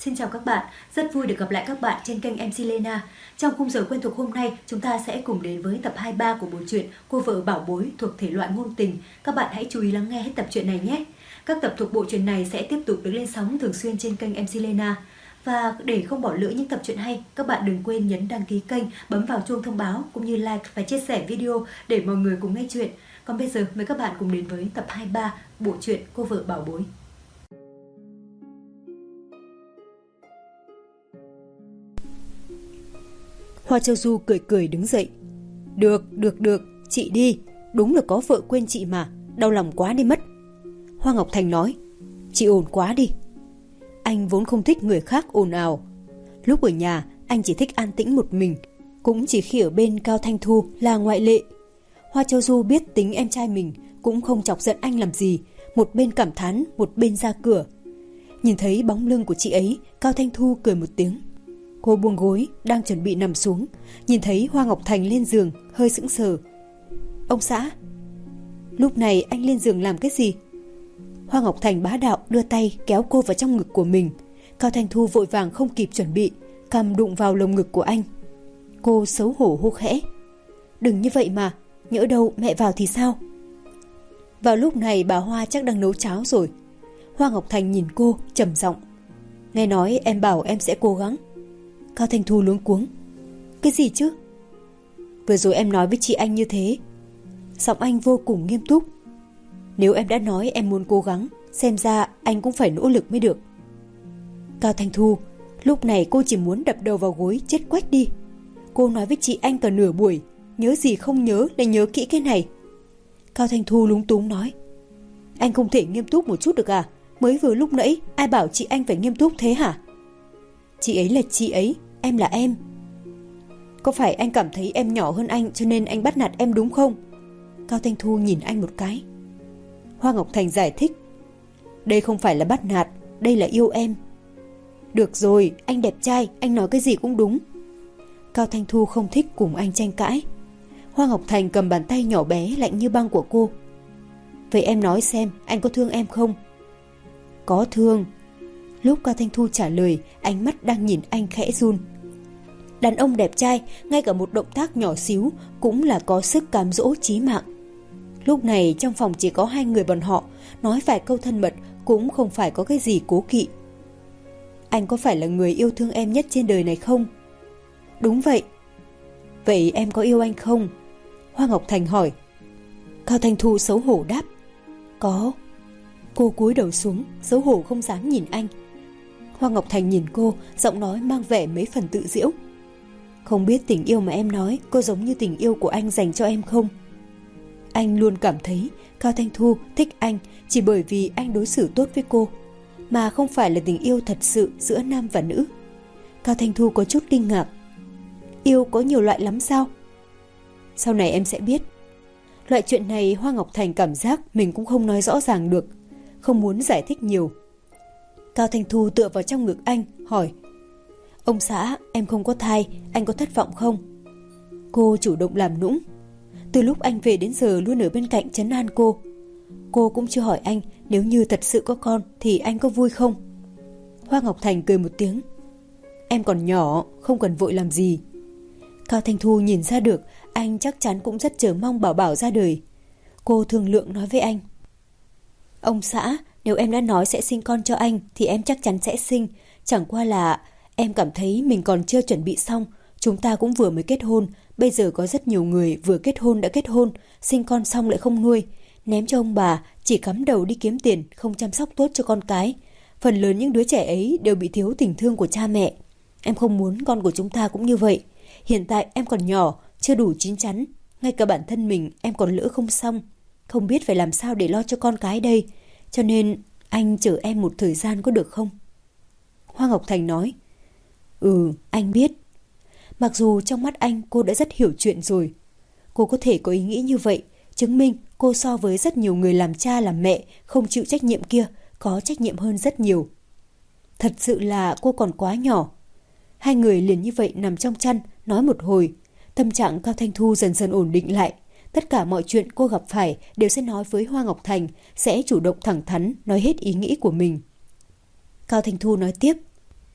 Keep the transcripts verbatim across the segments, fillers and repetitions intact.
Xin chào các bạn, rất vui được gặp lại các bạn trên kênh em xê Lena. Trong khung giờ quen thuộc hôm nay, chúng ta sẽ cùng đến với tập hai mươi ba của bộ truyện Cô vợ bảo bối thuộc thể loại ngôn tình. Các bạn hãy chú ý lắng nghe hết tập truyện này nhé. Các tập thuộc bộ truyện này sẽ tiếp tục được lên sóng thường xuyên trên kênh em xê Lena. Và để không bỏ lỡ những tập truyện hay, các bạn đừng quên nhấn đăng ký kênh, bấm vào chuông thông báo cũng như like và chia sẻ video để mọi người cùng nghe chuyện. Còn bây giờ mời các bạn cùng đến với tập hai mươi ba bộ truyện Cô vợ bảo bối. Hoa Châu Du cười cười đứng dậy. Được, được, được, chị đi. Đúng là có vợ quên chị mà, đau lòng quá đi mất. Hoa Ngọc Thành nói, chị ồn quá đi. Anh vốn không thích người khác ồn ào. Lúc ở nhà, anh chỉ thích an tĩnh một mình. Cũng chỉ khi ở bên Cao Thanh Thu là ngoại lệ. Hoa Châu Du biết tính em trai mình, cũng không chọc giận anh làm gì. Một bên cảm thán, một bên ra cửa. Nhìn thấy bóng lưng của chị ấy, Cao Thanh Thu cười một tiếng. Cô buông gối, đang chuẩn bị nằm xuống, nhìn thấy Hoa Ngọc Thành lên giường, hơi sững sờ. Ông xã. Lúc này anh lên giường làm cái gì? Hoa Ngọc Thành bá đạo đưa tay kéo cô vào trong ngực của mình. Cao Thanh Thu vội vàng không kịp chuẩn bị, cầm đụng vào lồng ngực của anh. Cô xấu hổ hô khẽ. Đừng như vậy mà, nhỡ đâu mẹ vào thì sao? Vào lúc này bà Hoa chắc đang nấu cháo rồi. Hoa Ngọc Thành nhìn cô trầm giọng. Nghe nói em bảo em sẽ cố gắng. Cao Thanh Thu luống cuống. Cái gì chứ? Vừa rồi em nói với chị anh như thế. Giọng anh vô cùng nghiêm túc. Nếu em đã nói em muốn cố gắng, xem ra anh cũng phải nỗ lực mới được. Cao Thanh Thu, lúc này cô chỉ muốn đập đầu vào gối chết quách đi. Cô nói với chị anh cả nửa buổi, nhớ gì không nhớ lại nhớ kỹ cái này. Cao Thanh Thu lúng túng nói. Anh không thể nghiêm túc một chút được à? Mới vừa lúc nãy ai bảo chị anh phải nghiêm túc thế hả? Chị ấy là chị ấy, em là em. Có phải anh cảm thấy em nhỏ hơn anh cho nên anh bắt nạt em đúng không? Cao Thanh Thu nhìn anh một cái. Hoa Ngọc Thành giải thích. Đây không phải là bắt nạt, đây là yêu em. Được rồi, anh đẹp trai, anh nói cái gì cũng đúng. Cao Thanh Thu không thích cùng anh tranh cãi. Hoa Ngọc Thành cầm bàn tay nhỏ bé lạnh như băng của cô. Vậy em nói xem, anh có thương em không? Có thương. Lúc Cao Thanh Thu trả lời, ánh mắt đang nhìn anh khẽ run. Đàn ông đẹp trai, ngay cả một động tác nhỏ xíu cũng là có sức cám dỗ chí mạng. Lúc này trong phòng chỉ có hai người bọn họ, nói vài câu thân mật cũng không phải có cái gì cố kỵ. Anh có phải là người yêu thương em nhất trên đời này không? Đúng vậy. Vậy em có yêu anh không? Hoa Ngọc Thành hỏi. Cao Thanh Thu xấu hổ đáp. Có. Cô cúi đầu xuống, xấu hổ không dám nhìn anh. Hoa Ngọc Thành nhìn cô, giọng nói mang vẻ mấy phần tự giễu. Không biết tình yêu mà em nói có giống như tình yêu của anh dành cho em không? Anh luôn cảm thấy Cao Thanh Thu thích anh chỉ bởi vì anh đối xử tốt với cô, mà không phải là tình yêu thật sự giữa nam và nữ. Cao Thanh Thu có chút kinh ngạc. Yêu có nhiều loại lắm sao? Sau này em sẽ biết. Loại chuyện này Hoa Ngọc Thành cảm giác mình cũng không nói rõ ràng được, không muốn giải thích nhiều. Cao Thanh Thu tựa vào trong ngực anh, hỏi. Ông xã, em không có thai, anh có thất vọng không? Cô chủ động làm nũng. Từ lúc anh về đến giờ luôn ở bên cạnh trấn an cô. Cô cũng chưa hỏi anh nếu như thật sự có con thì anh có vui không? Hoa Ngọc Thành cười một tiếng. Em còn nhỏ, không cần vội làm gì. Cao Thanh Thu nhìn ra được anh chắc chắn cũng rất chờ mong Bảo Bảo ra đời. Cô thương lượng nói với anh. Ông xã, nếu em đã nói sẽ sinh con cho anh thì em chắc chắn sẽ sinh. Chẳng qua là em cảm thấy mình còn chưa chuẩn bị xong. Chúng ta cũng vừa mới kết hôn. Bây giờ có rất nhiều người vừa kết hôn đã kết hôn, sinh con xong lại không nuôi, ném cho ông bà, chỉ cắm đầu đi kiếm tiền, không chăm sóc tốt cho con cái. Phần lớn những đứa trẻ ấy đều bị thiếu tình thương của cha mẹ. Em không muốn con của chúng ta cũng như vậy. Hiện tại em còn nhỏ, chưa đủ chín chắn. Ngay cả bản thân mình em còn lỡ không xong, không biết phải làm sao để lo cho con cái đây. Cho nên anh chờ em một thời gian có được không? Hoa Ngọc Thành nói. Ừ, anh biết. Mặc dù trong mắt anh cô đã rất hiểu chuyện rồi. Cô có thể có ý nghĩ như vậy, chứng minh cô so với rất nhiều người làm cha làm mẹ không chịu trách nhiệm kia có trách nhiệm hơn rất nhiều. Thật sự là cô còn quá nhỏ. Hai người liền như vậy nằm trong chăn nói một hồi. Tâm trạng Cao Thanh Thu dần dần ổn định lại. Tất cả mọi chuyện cô gặp phải đều sẽ nói với Hoa Ngọc Thành, sẽ chủ động thẳng thắn nói hết ý nghĩ của mình. Cao Thanh Thu nói tiếp.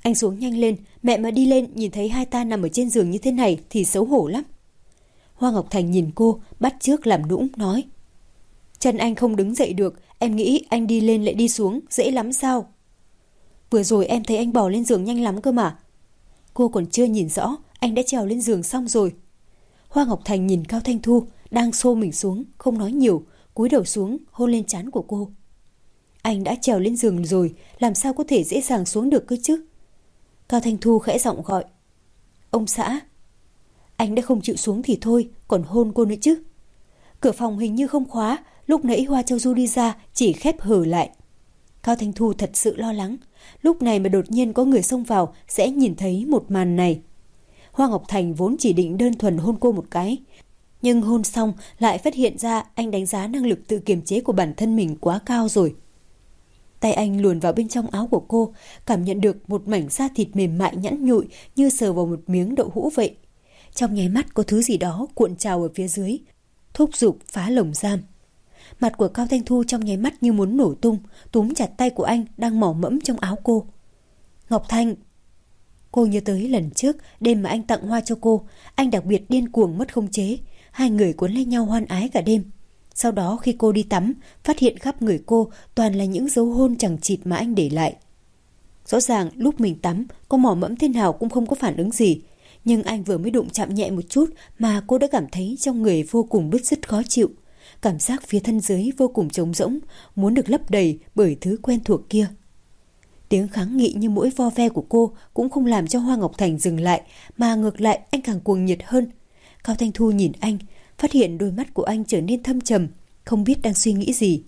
Anh xuống nhanh lên, mẹ mà đi lên nhìn thấy hai ta nằm ở trên giường như thế này thì xấu hổ lắm. Hoa Ngọc Thành nhìn cô, bắt chước làm nũng, nói. Chân anh không đứng dậy được, em nghĩ anh đi lên lại đi xuống, dễ lắm sao? Vừa rồi em thấy anh bò lên giường nhanh lắm cơ mà. Cô còn chưa nhìn rõ, anh đã trèo lên giường xong rồi. Hoa Ngọc Thành nhìn Cao Thanh Thu, đang xô mình xuống, không nói nhiều, cúi đầu xuống, hôn lên trán của cô. Anh đã trèo lên giường rồi, làm sao có thể dễ dàng xuống được cơ chứ? Cao Thanh Thu khẽ giọng gọi. Ông xã. Anh đã không chịu xuống thì thôi, còn hôn cô nữa chứ. Cửa phòng hình như không khóa, lúc nãy Hoa Châu Du đi ra chỉ khép hờ lại. Cao Thanh Thu thật sự lo lắng, lúc này mà đột nhiên có người xông vào sẽ nhìn thấy một màn này. Hoa Ngọc Thành vốn chỉ định đơn thuần hôn cô một cái, nhưng hôn xong lại phát hiện ra anh đánh giá năng lực tự kiềm chế của bản thân mình quá cao rồi. Tay anh luồn vào bên trong áo của cô, cảm nhận được một mảnh da thịt mềm mại nhẵn nhụi như sờ vào một miếng đậu hũ vậy. Trong nháy mắt có thứ gì đó cuộn trào ở phía dưới, thúc giục phá lồng giam. Mặt của Cao Thanh Thu trong nháy mắt như muốn nổ tung, túm chặt tay của anh đang mỏ mẫm trong áo cô. Ngọc Thanh. Cô nhớ tới lần trước, đêm mà anh tặng hoa cho cô, anh đặc biệt điên cuồng mất khống chế, hai người cuốn lấy nhau hoan ái cả đêm. Sau đó khi cô đi tắm, phát hiện khắp người cô toàn là những dấu hôn chằng chịt mà anh để lại. Rõ ràng lúc mình tắm, cô mỏ mẫm thế nào cũng không có phản ứng gì, nhưng anh vừa mới đụng chạm nhẹ một chút mà cô đã cảm thấy trong người vô cùng bứt rứt khó chịu. Cảm giác phía thân dưới vô cùng trống rỗng, muốn được lấp đầy bởi thứ quen thuộc kia. Tiếng kháng nghị như mũi vo ve của cô cũng không làm cho Hoa Ngọc Thành dừng lại, mà ngược lại anh càng cuồng nhiệt hơn. Cao Thanh Thu nhìn anh, phát hiện đôi mắt của anh trở nên thâm trầm, không biết đang suy nghĩ gì.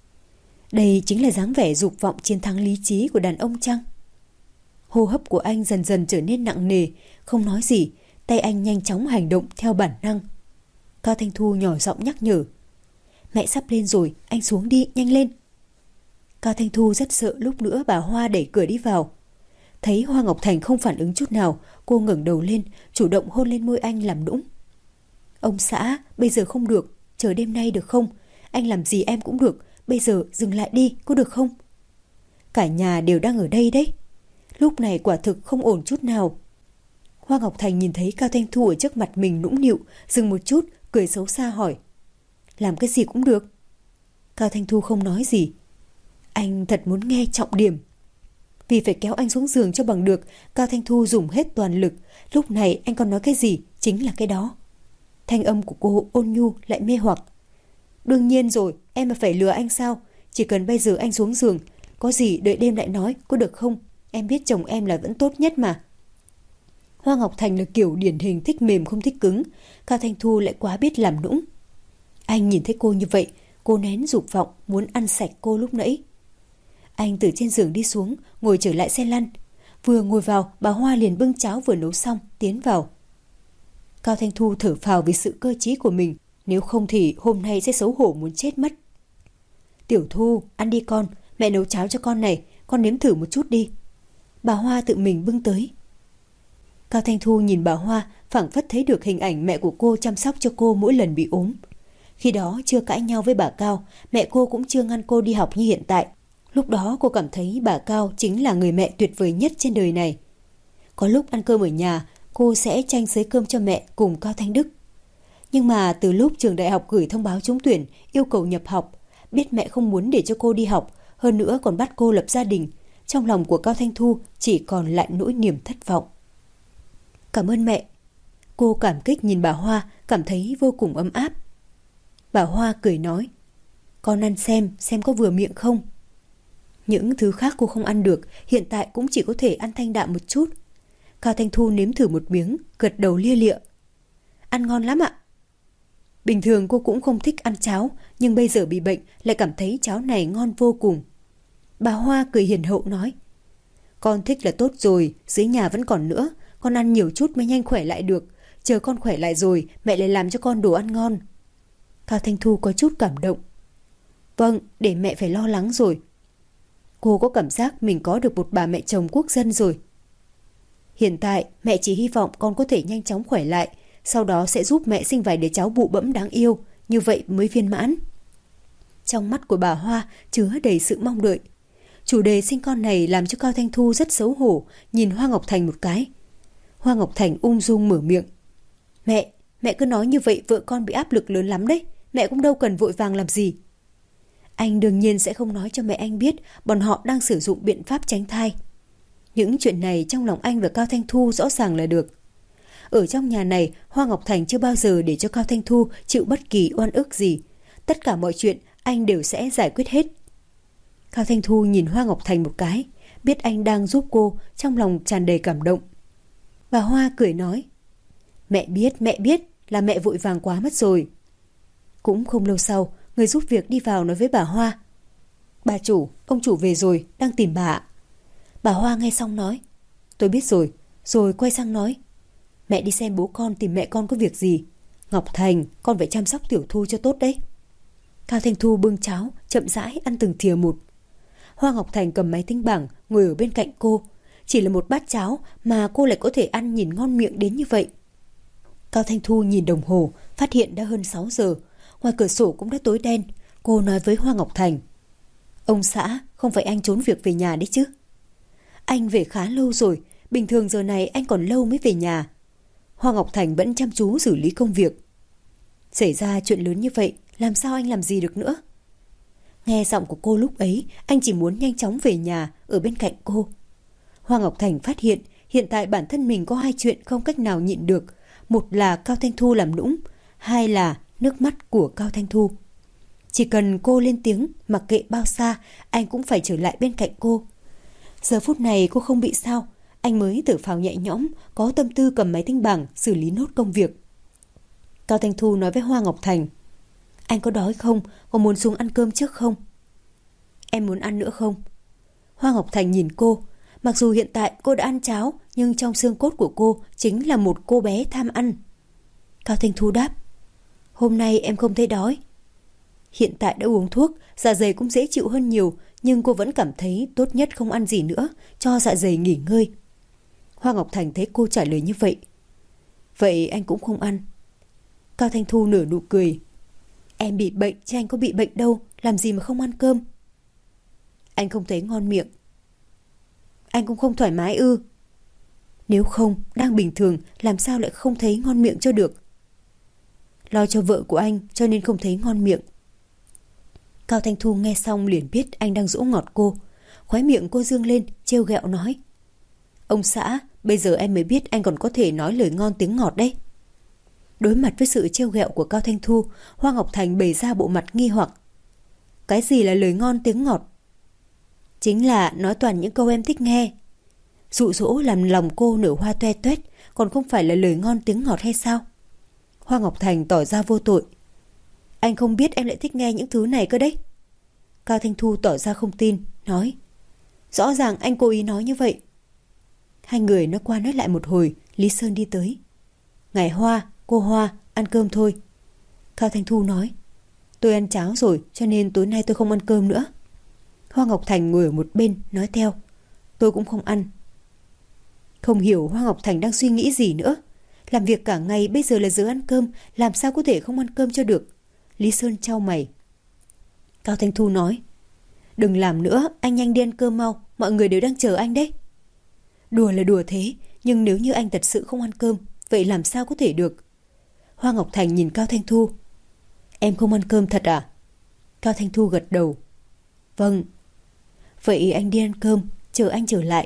Đây chính là dáng vẻ dục vọng chiến thắng lý trí của đàn ông chăng? Hô hấp của anh dần dần trở nên nặng nề, không nói gì, tay anh nhanh chóng hành động theo bản năng. Cao Thanh Thu nhỏ giọng nhắc nhở. Mẹ sắp lên rồi, anh xuống đi, nhanh lên. Cao Thanh Thu rất sợ lúc nữa bà Hoa đẩy cửa đi vào. Thấy Hoa Ngọc Thành không phản ứng chút nào, cô ngẩng đầu lên, chủ động hôn lên môi anh làm nũng. Ông xã, bây giờ không được, chờ đêm nay được không? Anh làm gì em cũng được, bây giờ dừng lại đi, có được không? Cả nhà đều đang ở đây đấy. Lúc này quả thực không ổn chút nào. Hoa Ngọc Thành nhìn thấy Cao Thanh Thu ở trước mặt mình nũng nịu, dừng một chút, cười xấu xa hỏi. Làm cái gì cũng được. Cao Thanh Thu không nói gì. Anh thật muốn nghe trọng điểm. Vì phải kéo anh xuống giường cho bằng được, Cao Thanh Thu dùng hết toàn lực. Lúc này anh còn nói cái gì, chính là cái đó. Thanh âm của cô ôn nhu lại mê hoặc. Đương nhiên rồi, em mà phải lừa anh sao? Chỉ cần bây giờ anh xuống giường, có gì đợi đêm lại nói, có được không? Em biết chồng em là vẫn tốt nhất mà. Hoa Ngọc Thành là kiểu điển hình thích mềm không thích cứng. Cao Thanh Thu lại quá biết làm nũng. Anh nhìn thấy cô như vậy, cô nén dục vọng muốn ăn sạch cô lúc nãy. Anh từ trên giường đi xuống, ngồi trở lại xe lăn. Vừa ngồi vào, bà Hoa liền bưng cháo vừa nấu xong, tiến vào. Cao Thanh Thu thở phào vì sự cơ trí của mình, nếu không thì hôm nay sẽ xấu hổ muốn chết mất. Tiểu Thu, ăn đi con, mẹ nấu cháo cho con này, con nếm thử một chút đi. Bà Hoa tự mình bưng tới. Cao Thanh Thu nhìn bà Hoa, phảng phất thấy được hình ảnh mẹ của cô chăm sóc cho cô mỗi lần bị ốm. Khi đó chưa cãi nhau với bà Cao, mẹ cô cũng chưa ngăn cô đi học như hiện tại. Lúc đó cô cảm thấy bà Cao chính là người mẹ tuyệt vời nhất trên đời này. Có lúc ăn cơm ở nhà, cô sẽ tranh xới cơm cho mẹ cùng Cao Thanh Đức. Nhưng mà từ lúc trường đại học gửi thông báo trúng tuyển, yêu cầu nhập học, biết mẹ không muốn để cho cô đi học, hơn nữa còn bắt cô lập gia đình, trong lòng của Cao Thanh Thu chỉ còn lại nỗi niềm thất vọng. Cảm ơn mẹ. Cô cảm kích nhìn bà Hoa, cảm thấy vô cùng ấm áp. Bà Hoa cười nói, con ăn xem, xem có vừa miệng không. Những thứ khác cô không ăn được, hiện tại cũng chỉ có thể ăn thanh đạm một chút. Cao Thanh Thu nếm thử một miếng, gật đầu lia lịa. Ăn ngon lắm ạ. Bình thường cô cũng không thích ăn cháo, nhưng bây giờ bị bệnh lại cảm thấy cháo này ngon vô cùng. Bà Hoa cười hiền hậu nói, con thích là tốt rồi, dưới nhà vẫn còn nữa, con ăn nhiều chút mới nhanh khỏe lại được. Chờ con khỏe lại rồi, mẹ lại làm cho con đồ ăn ngon. Cao Thanh Thu có chút cảm động. Vâng, để mẹ phải lo lắng rồi. Cô có cảm giác mình có được một bà mẹ chồng quốc dân rồi. Hiện tại, mẹ chỉ hy vọng con có thể nhanh chóng khỏe lại, sau đó sẽ giúp mẹ sinh vài đứa cháu bụ bẫm đáng yêu, như vậy mới viên mãn. Trong mắt của bà Hoa chứa đầy sự mong đợi. Chủ đề sinh con này làm cho Cao Thanh Thu rất xấu hổ, nhìn Hoa Ngọc Thành một cái. Hoa Ngọc Thành ung dung mở miệng. Mẹ, mẹ cứ nói như vậy vợ con bị áp lực lớn lắm đấy, mẹ cũng đâu cần vội vàng làm gì. Anh đương nhiên sẽ không nói cho mẹ anh biết bọn họ đang sử dụng biện pháp tránh thai. Những chuyện này trong lòng anh và Cao Thanh Thu rõ ràng là được. Ở trong nhà này, Hoa Ngọc Thành chưa bao giờ để cho Cao Thanh Thu chịu bất kỳ oan ức gì. Tất cả mọi chuyện anh đều sẽ giải quyết hết. Cao Thanh Thu nhìn Hoa Ngọc Thành một cái, biết anh đang giúp cô, trong lòng tràn đầy cảm động. Bà Hoa cười nói, mẹ biết, mẹ biết là mẹ vội vàng quá mất rồi. Cũng không lâu sau, người giúp việc đi vào nói với bà Hoa, bà chủ, ông chủ về rồi, đang tìm bà ạ. Bà Hoa nghe xong nói, tôi biết rồi, rồi quay sang nói, mẹ đi xem bố con tìm mẹ con có việc gì. Ngọc Thành, con phải chăm sóc Tiểu Thu cho tốt đấy. Cao Thanh Thu bưng cháo, chậm rãi ăn từng thìa một. Hoa Ngọc Thành cầm máy tính bảng, ngồi ở bên cạnh cô. Chỉ là một bát cháo mà cô lại có thể ăn nhìn ngon miệng đến như vậy. Cao Thanh Thu nhìn đồng hồ, phát hiện đã hơn sáu giờ. Ngoài cửa sổ cũng đã tối đen. Cô nói với Hoa Ngọc Thành, ông xã, không phải anh trốn việc về nhà đấy chứ? Anh về khá lâu rồi, bình thường giờ này anh còn lâu mới về nhà. Hoa Ngọc Thành vẫn chăm chú xử lý công việc. Xảy ra chuyện lớn như vậy, làm sao anh làm gì được nữa? Nghe giọng của cô lúc ấy, anh chỉ muốn nhanh chóng về nhà, ở bên cạnh cô. Hoa Ngọc Thành phát hiện, hiện tại bản thân mình có hai chuyện không cách nào nhịn được. Một là Cao Thanh Thu làm nũng, hai là nước mắt của Cao Thanh Thu. Chỉ cần cô lên tiếng, mặc kệ bao xa, anh cũng phải trở lại bên cạnh cô. Giờ phút này cô không bị sao, anh mới thở phào nhẹ nhõm, có tâm tư cầm máy tính bảng xử lý nốt công việc. Cao Thanh Thu nói với Hoa Ngọc Thành, anh có đói không? Có muốn xuống ăn cơm trước không? Em muốn ăn nữa không? Hoa Ngọc Thành nhìn cô. Mặc dù hiện tại cô đã ăn cháo, nhưng trong xương cốt của cô chính là một cô bé tham ăn. Cao Thanh Thu đáp, hôm nay em không thấy đói. Hiện tại đã uống thuốc, dạ dày cũng dễ chịu hơn nhiều, nhưng cô vẫn cảm thấy tốt nhất không ăn gì nữa, cho dạ dày nghỉ ngơi. Hoa Ngọc Thành thấy cô trả lời như vậy. Vậy anh cũng không ăn. Cao Thanh Thu nở nụ cười. Em bị bệnh chứ anh có bị bệnh đâu, làm gì mà không ăn cơm. Anh không thấy ngon miệng. Anh cũng không thoải mái ư? Nếu không, đang bình thường, làm sao lại không thấy ngon miệng cho được? Lo cho vợ của anh cho nên không thấy ngon miệng. Cao Thanh Thu nghe xong liền biết anh đang dỗ ngọt cô. Khóe miệng cô dương lên, trêu ghẹo nói, ông xã, bây giờ em mới biết anh còn có thể nói lời ngon tiếng ngọt đấy. Đối mặt với sự trêu ghẹo của Cao Thanh Thu, Hoa Ngọc Thành bày ra bộ mặt nghi hoặc. Cái gì là lời ngon tiếng ngọt? Chính là nói toàn những câu em thích nghe. Dụ dỗ làm lòng cô nở hoa toe toét, còn không phải là lời ngon tiếng ngọt hay sao? Hoa Ngọc Thành tỏ ra vô tội. Anh không biết em lại thích nghe những thứ này cơ đấy. Cao Thanh Thu tỏ ra không tin, nói, rõ ràng anh cố ý nói như vậy. Hai người nói qua nói lại một hồi, Lý Sơn đi tới. Ngài Hoa, cô Hoa, ăn cơm thôi. Cao Thanh Thu nói, tôi ăn cháo rồi cho nên tối nay tôi không ăn cơm nữa. Hoa Ngọc Thành ngồi ở một bên nói theo, tôi cũng không ăn. Không hiểu Hoa Ngọc Thành đang suy nghĩ gì nữa. Làm việc cả ngày bây giờ là giờ ăn cơm, làm sao có thể không ăn cơm cho được. Lý Sơn chau mày. Cao Thanh Thu nói, đừng làm nữa, anh nhanh đi ăn cơm mau, mọi người đều đang chờ anh đấy. Đùa là đùa thế, nhưng nếu như anh thật sự không ăn cơm, vậy làm sao có thể được? Hoa Ngọc Thành nhìn Cao Thanh Thu. Em không ăn cơm thật à? Cao Thanh Thu gật đầu. Vâng. Vậy anh đi ăn cơm, chờ anh trở lại.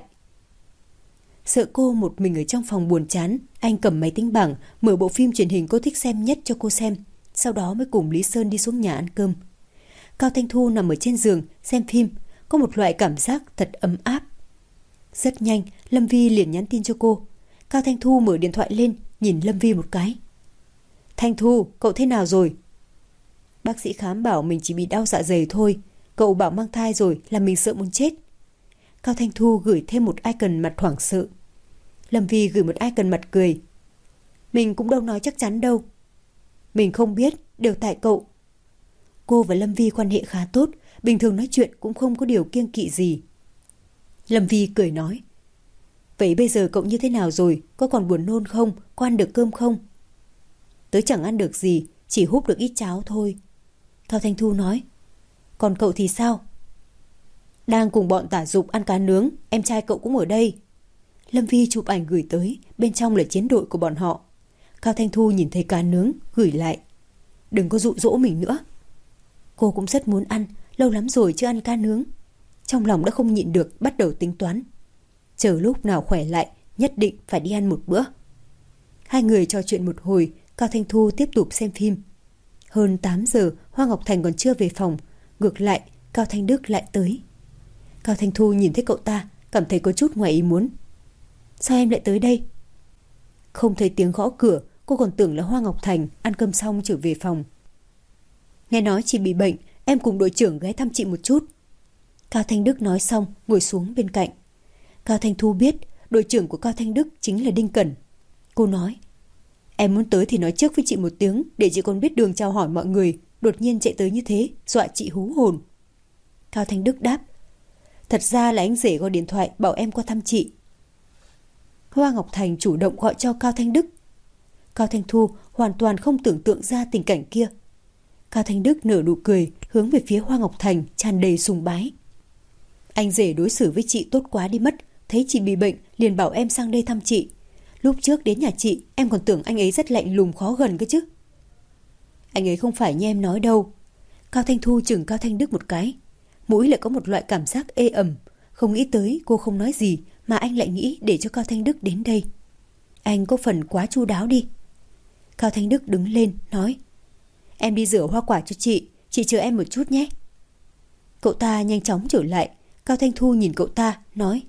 Sợ cô một mình ở trong phòng buồn chán, anh cầm máy tính bảng, mở bộ phim truyền hình cô thích xem nhất cho cô xem, sau đó mới cùng Lý Sơn đi xuống nhà ăn cơm. Cao Thanh Thu nằm ở trên giường xem phim, có một loại cảm giác thật ấm áp. Rất nhanh, Lâm Vi liền nhắn tin cho cô. Cao Thanh Thu mở điện thoại lên, nhìn Lâm Vi một cái. Thanh Thu, cậu thế nào rồi? Bác sĩ khám bảo mình chỉ bị đau dạ dày thôi. Cậu bảo mang thai rồi, làm mình sợ muốn chết. Cao Thanh Thu gửi thêm một icon mặt hoảng sợ. Lâm Vi gửi một icon mặt cười. Mình cũng đâu nói chắc chắn đâu. Mình không biết, đều tại cậu. Cô và Lâm Vi quan hệ khá tốt, bình thường nói chuyện cũng không có điều kiêng kỵ gì. Lâm Vi cười nói, vậy bây giờ cậu như thế nào rồi? Có còn buồn nôn không? Có ăn được cơm không? Tớ chẳng ăn được gì, chỉ húp được ít cháo thôi. Cao Thanh Thu nói, còn cậu thì sao? Đang cùng bọn tả dục ăn cá nướng, em trai cậu cũng ở đây. Lâm Vi chụp ảnh gửi tới, bên trong là chiến đội của bọn họ. Cao Thanh Thu nhìn thấy cá nướng, gửi lại. Đừng có dụ dỗ mình nữa. Cô cũng rất muốn ăn, lâu lắm rồi chưa ăn cá nướng. Trong lòng đã không nhịn được, bắt đầu tính toán. Chờ lúc nào khỏe lại, nhất định phải đi ăn một bữa. Hai người trò chuyện một hồi, Cao Thanh Thu tiếp tục xem phim. Hơn tám giờ, Hoa Ngọc Thành còn chưa về phòng. Ngược lại, Cao Thanh Đức lại tới. Cao Thanh Thu nhìn thấy cậu ta, cảm thấy có chút ngoài ý muốn. Sao em lại tới đây? Không thấy tiếng gõ cửa, cô còn tưởng là Hoa Ngọc Thành ăn cơm xong trở về phòng. Nghe nói chị bị bệnh, em cùng đội trưởng ghé thăm chị một chút. Cao Thanh Đức nói xong, ngồi xuống bên cạnh. Cao Thanh Thu biết đội trưởng của Cao Thanh Đức chính là Đinh Cẩn. Cô nói, em muốn tới thì nói trước với chị một tiếng, để chị còn biết đường chào hỏi mọi người. Đột nhiên chạy tới như thế, dọa chị hú hồn. Cao Thanh Đức đáp, thật ra là anh rể gọi điện thoại bảo em qua thăm chị. Hoa Ngọc Thành chủ động gọi cho Cao Thanh Đức. Cao Thanh Thu hoàn toàn không tưởng tượng ra tình cảnh kia. Cao Thanh Đức nở nụ cười, hướng về phía Hoa Ngọc Thành tràn đầy sùng bái. Anh rể đối xử với chị tốt quá đi mất, thấy chị bị bệnh liền bảo em sang đây thăm chị. Lúc trước đến nhà chị, em còn tưởng anh ấy rất lạnh lùng khó gần cơ chứ. Anh ấy không phải như em nói đâu. Cao Thanh Thu chừng Cao Thanh Đức một cái. Mũi lại có một loại cảm giác ê ẩm. Không nghĩ tới cô không nói gì mà anh lại nghĩ để cho Cao Thanh Đức đến đây. Anh có phần quá chu đáo đi. Cao Thanh Đức đứng lên nói, em đi rửa hoa quả cho chị, chị chờ em một chút nhé. Cậu ta nhanh chóng trở lại. Cao Thanh Thu nhìn cậu ta nói,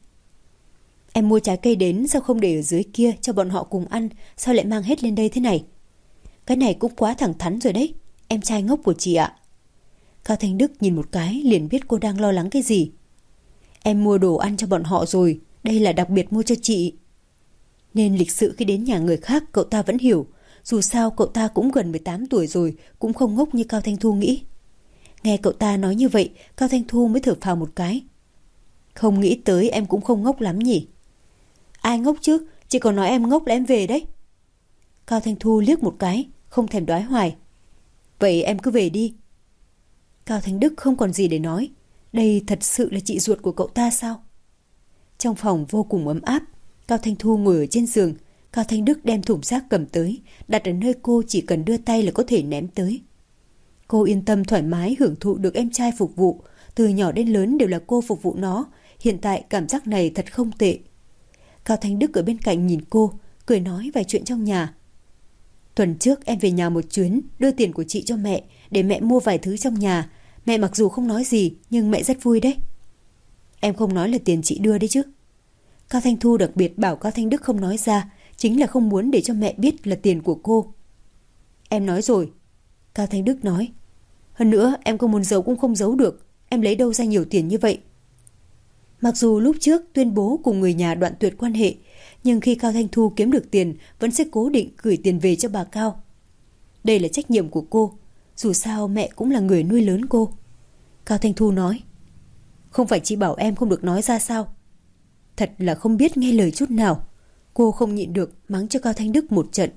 em mua trái cây đến sao không để ở dưới kia cho bọn họ cùng ăn, sao lại mang hết lên đây thế này? Cái này cũng quá thẳng thắn rồi đấy, em trai ngốc của chị ạ. Cao Thanh Đức nhìn một cái liền biết cô đang lo lắng cái gì. Em mua đồ ăn cho bọn họ rồi, đây là đặc biệt mua cho chị. Nên lịch sự khi đến nhà người khác cậu ta vẫn hiểu. Dù sao cậu ta cũng gần mười tám tuổi rồi, cũng không ngốc như Cao Thanh Thu nghĩ. Nghe cậu ta nói như vậy, Cao Thanh Thu mới thở phào một cái. Không nghĩ tới em cũng không ngốc lắm nhỉ? Ai ngốc chứ, chị còn nói em ngốc là em về đấy. Cao Thanh Thu liếc một cái, không thèm đoái hoài. Vậy em cứ về đi. Cao Thanh Đức không còn gì để nói. Đây thật sự là chị ruột của cậu ta sao? Trong phòng vô cùng ấm áp. Cao Thanh Thu ngồi ở trên giường. Cao Thanh Đức đem thùng rác cầm tới, đặt ở nơi cô chỉ cần đưa tay là có thể ném tới. Cô yên tâm thoải mái hưởng thụ được em trai phục vụ. Từ nhỏ đến lớn đều là cô phục vụ nó. Hiện tại cảm giác này thật không tệ. Cao Thanh Đức ở bên cạnh nhìn cô, cười nói vài chuyện trong nhà. Tuần trước em về nhà một chuyến, đưa tiền của chị cho mẹ, để mẹ mua vài thứ trong nhà. Mẹ mặc dù không nói gì, nhưng mẹ rất vui đấy. Em không nói là tiền chị đưa đấy chứ. Cao Thanh Thu đặc biệt bảo Cao Thanh Đức không nói ra, chính là không muốn để cho mẹ biết là tiền của cô. Em nói rồi. Cao Thanh Đức nói. Hơn nữa em không muốn giấu cũng không giấu được. Em lấy đâu ra nhiều tiền như vậy? Mặc dù lúc trước tuyên bố cùng người nhà đoạn tuyệt quan hệ, nhưng khi Cao Thanh Thu kiếm được tiền vẫn sẽ cố định gửi tiền về cho bà Cao. Đây là trách nhiệm của cô. Dù sao mẹ cũng là người nuôi lớn cô. Cao Thanh Thu nói. Không phải chị bảo em không được nói ra sao? Thật là không biết nghe lời chút nào. Cô không nhịn được mắng cho Cao Thanh Đức một trận.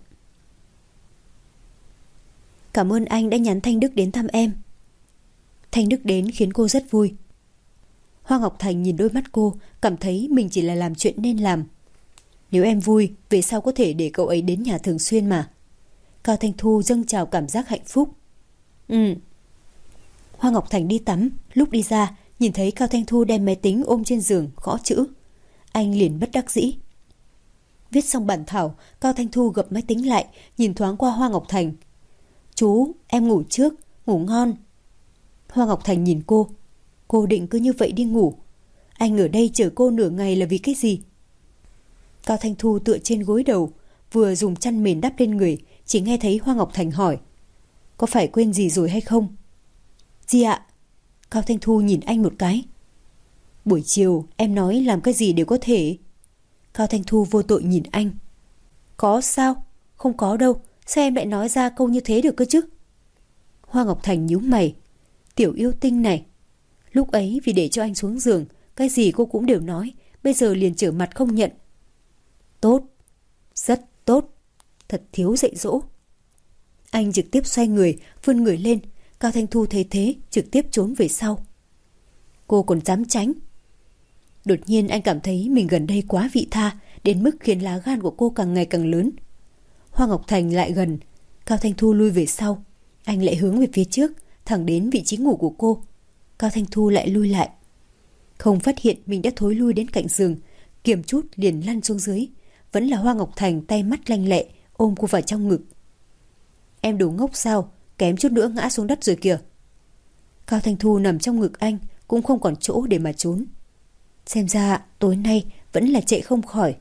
Cảm ơn anh đã nhắn Thanh Đức đến thăm em. Thanh Đức đến khiến cô rất vui. Hoa Ngọc Thành nhìn đôi mắt cô, cảm thấy mình chỉ là làm chuyện nên làm. Nếu em vui, về sau có thể để cậu ấy đến nhà thường xuyên mà. Cao Thanh Thu dâng trào cảm giác hạnh phúc. Ừ. Hoa Ngọc Thành đi tắm, lúc đi ra, nhìn thấy Cao Thanh Thu đem máy tính ôm trên giường, gõ chữ. Anh liền bất đắc dĩ. Viết xong bản thảo, Cao Thanh Thu gập máy tính lại, nhìn thoáng qua Hoa Ngọc Thành. Chú, em ngủ trước, ngủ ngon. Hoa Ngọc Thành nhìn cô. Cô định cứ như vậy đi ngủ. Anh ở đây chờ cô nửa ngày là vì cái gì? Cao Thanh Thu tựa trên gối đầu, vừa dùng chăn mền đắp lên người, chỉ nghe thấy Hoa Ngọc Thành hỏi. Có phải quên gì rồi hay không? Gì ạ? Cao Thanh Thu nhìn anh một cái. Buổi chiều em nói làm cái gì đều có thể. Cao Thanh Thu vô tội nhìn anh. Có sao? Không có đâu. Sao em lại nói ra câu như thế được cơ chứ? Hoa Ngọc Thành nhíu mày. Tiểu yêu tinh này. Lúc ấy vì để cho anh xuống giường, cái gì cô cũng đều nói, bây giờ liền trở mặt không nhận. Tốt. Rất tốt. Thật thiếu dạy dỗ. Anh trực tiếp xoay người, vươn người lên. Cao Thanh Thu thấy thế, trực tiếp trốn về sau. cô còn dám tránh. Đột nhiên anh cảm thấy mình gần đây quá vị tha, đến mức khiến lá gan của cô càng ngày càng lớn. Hoa Ngọc Thành lại gần, Cao Thanh Thu lui về sau. Anh lại hướng về phía trước, thẳng đến vị trí ngủ của cô. Cao Thanh Thu lại lui lại. Không phát hiện mình đã thối lui đến cạnh giường, kiềm chút liền lăn xuống dưới. Vẫn là Hoa Ngọc Thành tay mắt lanh lẹ ôm cô vào trong ngực. Em đồ ngốc sao, kém chút nữa ngã xuống đất rồi kìa. Cao Thanh Thu nằm trong ngực anh, cũng không còn chỗ để mà trốn. Xem ra tối nay vẫn là chạy không khỏi.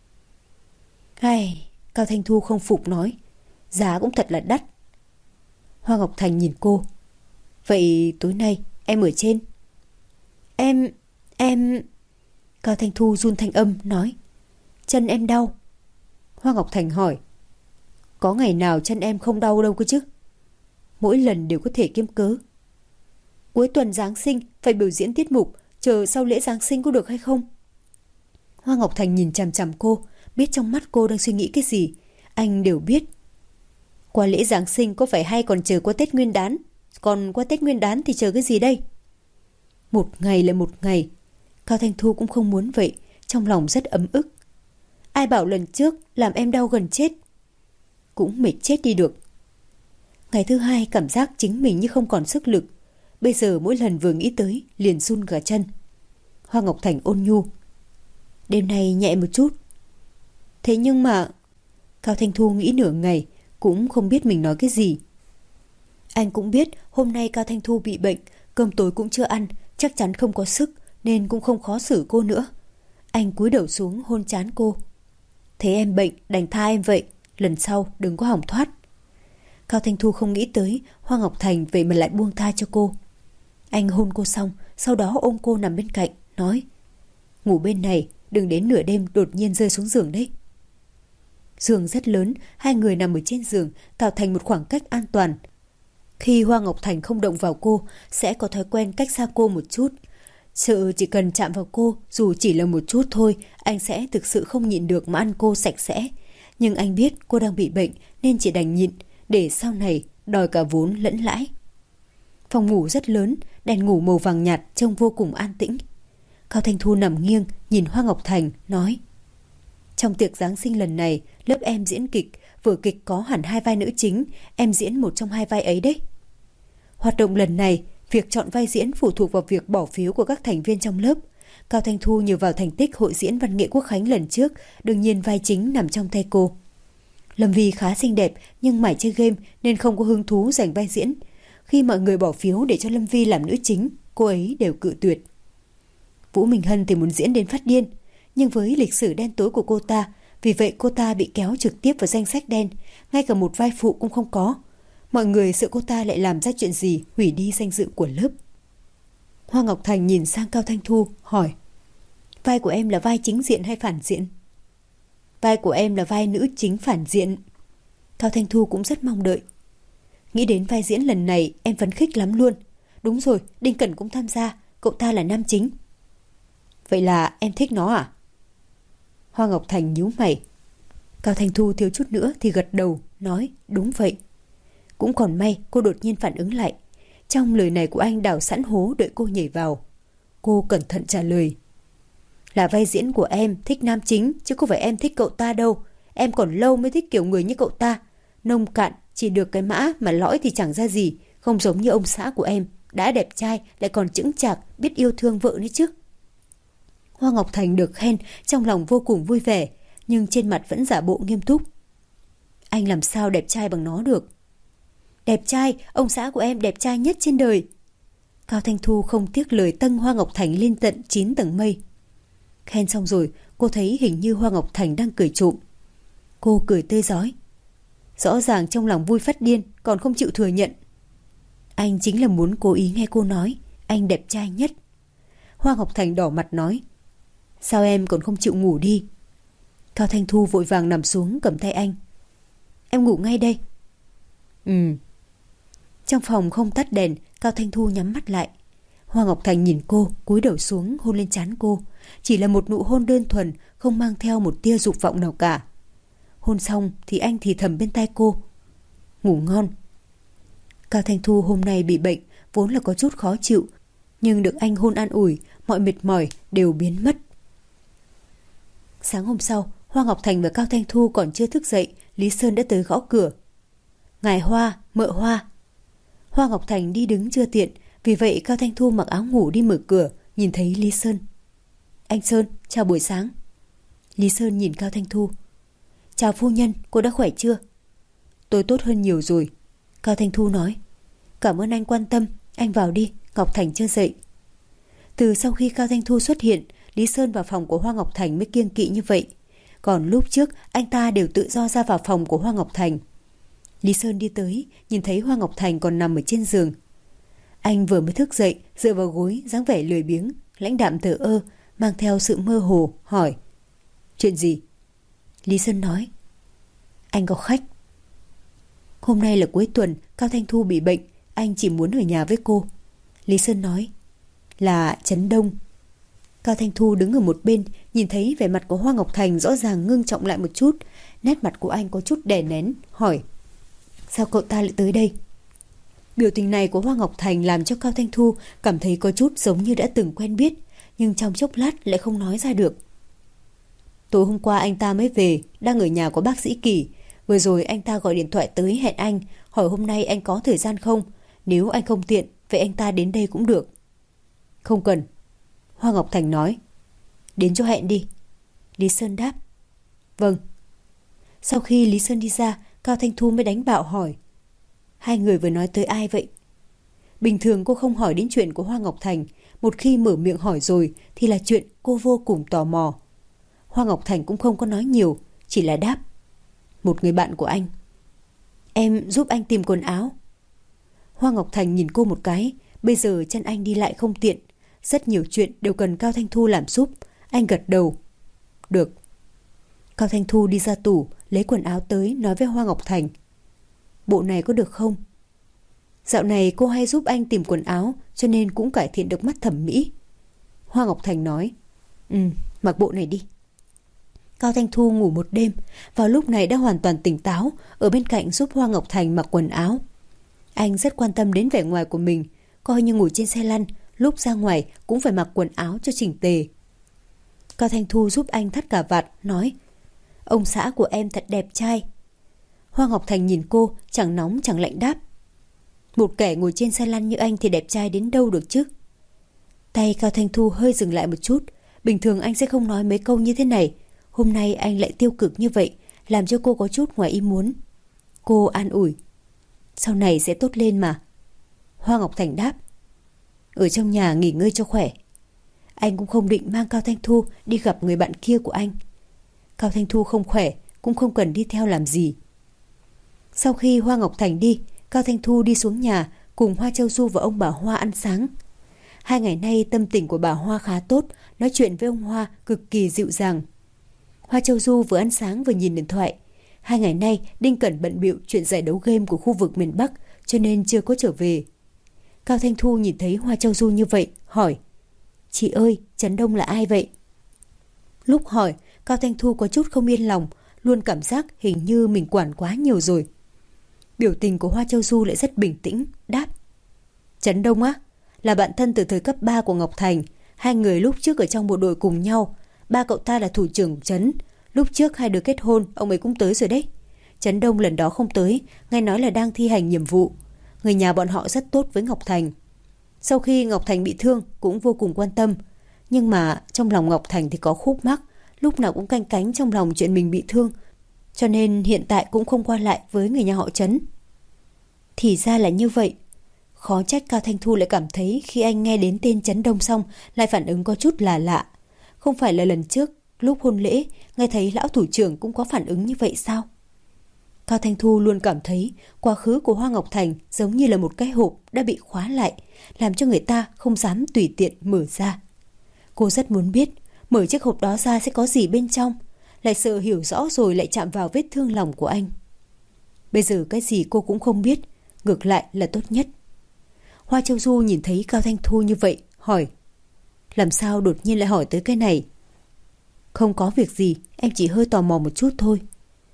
Ai, Cao Thanh Thu không phục nói, giá cũng thật là đắt. Hoa Ngọc Thành nhìn cô. Vậy tối nay em ở trên? Em, em... Cao Thanh Thu run thanh âm nói, chân em đau. Hoa Ngọc Thành hỏi, có ngày nào chân em không đau đâu cơ chứ? Mỗi lần đều có thể kiếm cớ. Cuối tuần Giáng sinh phải biểu diễn tiết mục, chờ sau lễ Giáng sinh có được hay không? Hoa Ngọc Thành nhìn chằm chằm cô, biết trong mắt cô đang suy nghĩ cái gì. Anh đều biết. Qua lễ Giáng sinh có phải hay còn chờ qua Tết Nguyên đán? Còn qua Tết Nguyên đán thì chờ cái gì đây? Một ngày lại một ngày. Cao Thanh Thu cũng không muốn vậy, trong lòng rất ấm ức. Ai bảo lần trước làm em đau gần chết? Cũng mệt chết đi được. Ngày thứ hai cảm giác chính mình như không còn sức lực. Bây giờ mỗi lần vừa nghĩ tới liền run cả chân. Hoa Ngọc Thành ôn nhu, đêm nay nhẹ một chút. Thế nhưng mà... Cao Thanh Thu nghĩ nửa ngày cũng không biết mình nói cái gì. Anh cũng biết hôm nay Cao Thanh Thu bị bệnh, cơm tối cũng chưa ăn, chắc chắn không có sức, nên cũng không khó xử cô nữa. Anh cúi đầu xuống hôn trán cô. Thế em bệnh đành tha em vậy, lần sau đừng có hỏng thoát. Cao Thanh Thu không nghĩ tới Hoa Ngọc Thành vậy mà lại buông tha cho cô. Anh hôn cô xong, sau đó ôm cô nằm bên cạnh, nói, ngủ bên này, đừng đến nửa đêm đột nhiên rơi xuống giường đấy. Giường rất lớn, hai người nằm ở trên giường tạo thành một khoảng cách an toàn. Khi Hoa Ngọc Thành không động vào cô, sẽ có thói quen cách xa cô một chút. Sợ chỉ cần chạm vào cô, dù chỉ là một chút thôi, anh sẽ thực sự không nhịn được mà ăn cô sạch sẽ. Nhưng anh biết cô đang bị bệnh nên chỉ đành nhịn, để sau này đòi cả vốn lẫn lãi. Phòng ngủ rất lớn, đèn ngủ màu vàng nhạt trông vô cùng an tĩnh. Cao Thanh Thu nằm nghiêng nhìn Hoa Ngọc Thành nói, trong tiệc Giáng sinh lần này lớp em diễn kịch, vở kịch có hẳn hai vai nữ chính, em diễn một trong hai vai ấy đấy. Hoạt động lần này, việc chọn vai diễn phụ thuộc vào việc bỏ phiếu của các thành viên trong lớp. Cao Thanh Thu nhờ vào thành tích hội diễn văn nghệ Quốc khánh lần trước, đương nhiên vai chính nằm trong tay cô. Lâm Vi khá xinh đẹp nhưng mải chơi game nên không có hứng thú giành vai diễn. Khi mọi người bỏ phiếu để cho Lâm Vi làm nữ chính, cô ấy đều cự tuyệt. Vũ Minh Hân thì muốn diễn đến phát điên, nhưng với lịch sử đen tối của cô ta, vì vậy cô ta bị kéo trực tiếp vào danh sách đen, ngay cả một vai phụ cũng không có. Mọi người sợ cô ta lại làm ra chuyện gì hủy đi danh dự của lớp. Hoa Ngọc Thành nhìn sang Cao Thanh Thu hỏi, vai của em là vai chính diện hay phản diện? Vai của em là vai nữ chính phản diện. Cao Thanh Thu cũng rất mong đợi. Nghĩ đến vai diễn lần này em phấn khích lắm luôn. Đúng rồi, Đinh Cẩn cũng tham gia, cậu ta là nam chính. Vậy là em thích nó à? Hoa Ngọc Thành nhíu mày. Cao Thanh Thu thiếu chút nữa thì gật đầu, nói đúng vậy. Cũng còn may cô đột nhiên phản ứng lại. Trong lời này của anh đào sẵn hố đợi cô nhảy vào. Cô cẩn thận trả lời, là vai diễn của em thích nam chính, chứ không phải em thích cậu ta đâu. Em còn lâu mới thích kiểu người như cậu ta. Nông cạn, chỉ được cái mã mà lõi thì chẳng ra gì. Không giống như ông xã của em, đã đẹp trai lại còn chững chạc, biết yêu thương vợ nữa chứ. Hoa Ngọc Thành được khen, trong lòng vô cùng vui vẻ, nhưng trên mặt vẫn giả bộ nghiêm túc. Anh làm sao đẹp trai bằng nó được? Đẹp trai, ông xã của em đẹp trai nhất trên đời. Cao Thanh Thu không tiếc lời tâng Hoa Ngọc Thành lên tận chín tầng mây. Khen xong rồi, cô thấy hình như Hoa Ngọc Thành đang cười trộm. Cô cười tươi rói. Rõ ràng trong lòng vui phát điên, còn không chịu thừa nhận. Anh chính là muốn cố ý nghe cô nói anh đẹp trai nhất. Hoa Ngọc Thành đỏ mặt nói, sao em còn không chịu ngủ đi? Cao Thanh Thu vội vàng nằm xuống cầm tay anh. Em ngủ ngay đây. Ừ. Trong phòng không tắt đèn, Cao Thanh Thu nhắm mắt lại. Hoa Ngọc Thành nhìn cô, cúi đầu xuống hôn lên trán cô. Chỉ là một nụ hôn đơn thuần, không mang theo một tia dục vọng nào cả. Hôn xong thì anh thì thầm bên tai cô, ngủ ngon. Cao Thanh Thu hôm nay bị bệnh, vốn là có chút khó chịu, nhưng được anh hôn an ủi, mọi mệt mỏi đều biến mất. Sáng hôm sau, Hoa Ngọc Thành và Cao Thanh Thu còn chưa thức dậy, Lý Sơn đã tới gõ cửa. Ngài Hoa, mợ Hoa. Hoa Ngọc Thành đi đứng chưa tiện, vì vậy Cao Thanh Thu mặc áo ngủ đi mở cửa, nhìn thấy Lý Sơn. Anh Sơn, chào buổi sáng. Lý Sơn nhìn Cao Thanh Thu. Chào phu nhân, cô đã khỏe chưa? Tôi tốt hơn nhiều rồi. Cao Thanh Thu nói. Cảm ơn anh quan tâm, anh vào đi, Ngọc Thành chưa dậy. Từ sau khi Cao Thanh Thu xuất hiện, Lý Sơn vào phòng của Hoa Ngọc Thành mới kiêng kỵ như vậy. Còn lúc trước anh ta đều tự do ra vào phòng của Hoa Ngọc Thành. Lý Sơn đi tới, nhìn thấy Hoa Ngọc Thành còn nằm ở trên giường. Anh vừa mới thức dậy, dựa vào gối, dáng vẻ lười biếng, lãnh đạm thờ ơ, mang theo sự mơ hồ, hỏi. Chuyện gì? Lý Sơn nói. Anh có khách. Hôm nay là cuối tuần, Cao Thanh Thu bị bệnh, anh chỉ muốn ở nhà với cô. Lý Sơn nói. Là Trấn Đông. Cao Thanh Thu đứng ở một bên, nhìn thấy vẻ mặt của Hoa Ngọc Thành rõ ràng ngưng trọng lại một chút. Nét mặt của anh có chút đè nén, hỏi. Sao cậu ta lại tới đây? Biểu tình này của Hoa Ngọc Thành làm cho Cao Thanh Thu cảm thấy có chút giống như đã từng quen biết, nhưng trong chốc lát lại không nói ra được. Tối hôm qua anh ta mới về, đang ở nhà của bác sĩ Kỳ. Vừa rồi anh ta gọi điện thoại tới hẹn anh, hỏi hôm nay anh có thời gian không. Nếu anh không tiện, vậy anh ta đến đây cũng được. Không cần. Hoa Ngọc Thành nói. Đến chỗ hẹn đi. Lý Sơn đáp. Vâng. Sau khi Lý Sơn đi ra, Cao Thanh Thu mới đánh bạo hỏi. Hai người vừa nói tới ai vậy? Bình thường cô không hỏi đến chuyện của Hoa Ngọc Thành. Một khi mở miệng hỏi rồi thì là chuyện cô vô cùng tò mò. Hoa Ngọc Thành cũng không có nói nhiều, chỉ là đáp. Một người bạn của anh. Em giúp anh tìm quần áo. Hoa Ngọc Thành nhìn cô một cái. Bây giờ chân anh đi lại không tiện, rất nhiều chuyện đều cần Cao Thanh Thu làm giúp. Anh gật đầu. Được. Cao Thanh Thu đi ra tủ, lấy quần áo tới, nói với Hoa Ngọc Thành. Bộ này có được không? Dạo này cô hay giúp anh tìm quần áo, cho nên cũng cải thiện được mắt thẩm mỹ. Hoa Ngọc Thành nói. Ừ, mặc bộ này đi. Cao Thanh Thu ngủ một đêm, vào lúc này đã hoàn toàn tỉnh táo, ở bên cạnh giúp Hoa Ngọc Thành mặc quần áo. Anh rất quan tâm đến vẻ ngoài của mình, coi như ngồi trên xe lăn, lúc ra ngoài cũng phải mặc quần áo cho chỉnh tề. Cao Thanh Thu giúp anh thắt cà vạt, nói. Ông xã của em thật đẹp trai. Hoa Ngọc Thành nhìn cô, chẳng nóng chẳng lạnh đáp. Một kẻ ngồi trên xe lăn như anh thì đẹp trai đến đâu được chứ? Tay Cao Thanh Thu hơi dừng lại một chút. Bình thường anh sẽ không nói mấy câu như thế này. Hôm nay anh lại tiêu cực như vậy, làm cho cô có chút ngoài ý muốn. Cô an ủi. Sau này sẽ tốt lên mà. Hoa Ngọc Thành đáp. Ở trong nhà nghỉ ngơi cho khỏe. Anh cũng không định mang Cao Thanh Thu đi gặp người bạn kia của anh. Cao Thanh Thu không khỏe, cũng không cần đi theo làm gì. Sau khi Hoa Ngọc Thành đi, Cao Thanh Thu đi xuống nhà cùng Hoa Châu Du và ông bà Hoa ăn sáng. Hai ngày nay tâm tình của bà Hoa khá tốt, nói chuyện với ông Hoa cực kỳ dịu dàng. Hoa Châu Du vừa ăn sáng vừa nhìn điện thoại. Hai ngày nay Đinh Cẩn bận bịu chuyện giải đấu game của khu vực miền Bắc, cho nên chưa có trở về. Cao Thanh Thu nhìn thấy Hoa Châu Du như vậy, hỏi. Chị ơi, Trấn Đông là ai vậy? Lúc hỏi, Cao Thanh Thu có chút không yên lòng, luôn cảm giác hình như mình quản quá nhiều rồi. Biểu tình của Hoa Châu Du lại rất bình tĩnh, đáp. Trấn Đông á, là bạn thân từ thời cấp ba của Ngọc Thành. Hai người lúc trước ở trong bộ đội cùng nhau. Ba cậu ta là thủ trưởng trấn. Lúc trước hai đứa kết hôn, ông ấy cũng tới rồi đấy. Trấn Đông lần đó không tới, nghe nói là đang thi hành nhiệm vụ. Người nhà bọn họ rất tốt với Ngọc Thành. Sau khi Ngọc Thành bị thương cũng vô cùng quan tâm. Nhưng mà trong lòng Ngọc Thành thì có khúc mắc, lúc nào cũng canh cánh trong lòng chuyện mình bị thương, cho nên hiện tại cũng không qua lại với người nhà họ Trấn. Thì ra là như vậy. Khó trách Cao Thanh Thu lại cảm thấy khi anh nghe đến tên Trấn Đông xong lại phản ứng có chút là lạ. Không phải là lần trước lúc hôn lễ nghe thấy lão thủ trưởng cũng có phản ứng như vậy sao? Cao Thanh Thu luôn cảm thấy quá khứ của Hoa Ngọc Thành giống như là một cái hộp đã bị khóa lại, làm cho người ta không dám tùy tiện mở ra. Cô rất muốn biết mở chiếc hộp đó ra sẽ có gì bên trong, lại sợ hiểu rõ rồi lại chạm vào vết thương lòng của anh. Bây giờ cái gì cô cũng không biết, ngược lại là tốt nhất. Hoa Châu Du nhìn thấy Cao Thanh Thu như vậy, hỏi. Làm sao đột nhiên lại hỏi tới cái này? Không có việc gì, em chỉ hơi tò mò một chút thôi.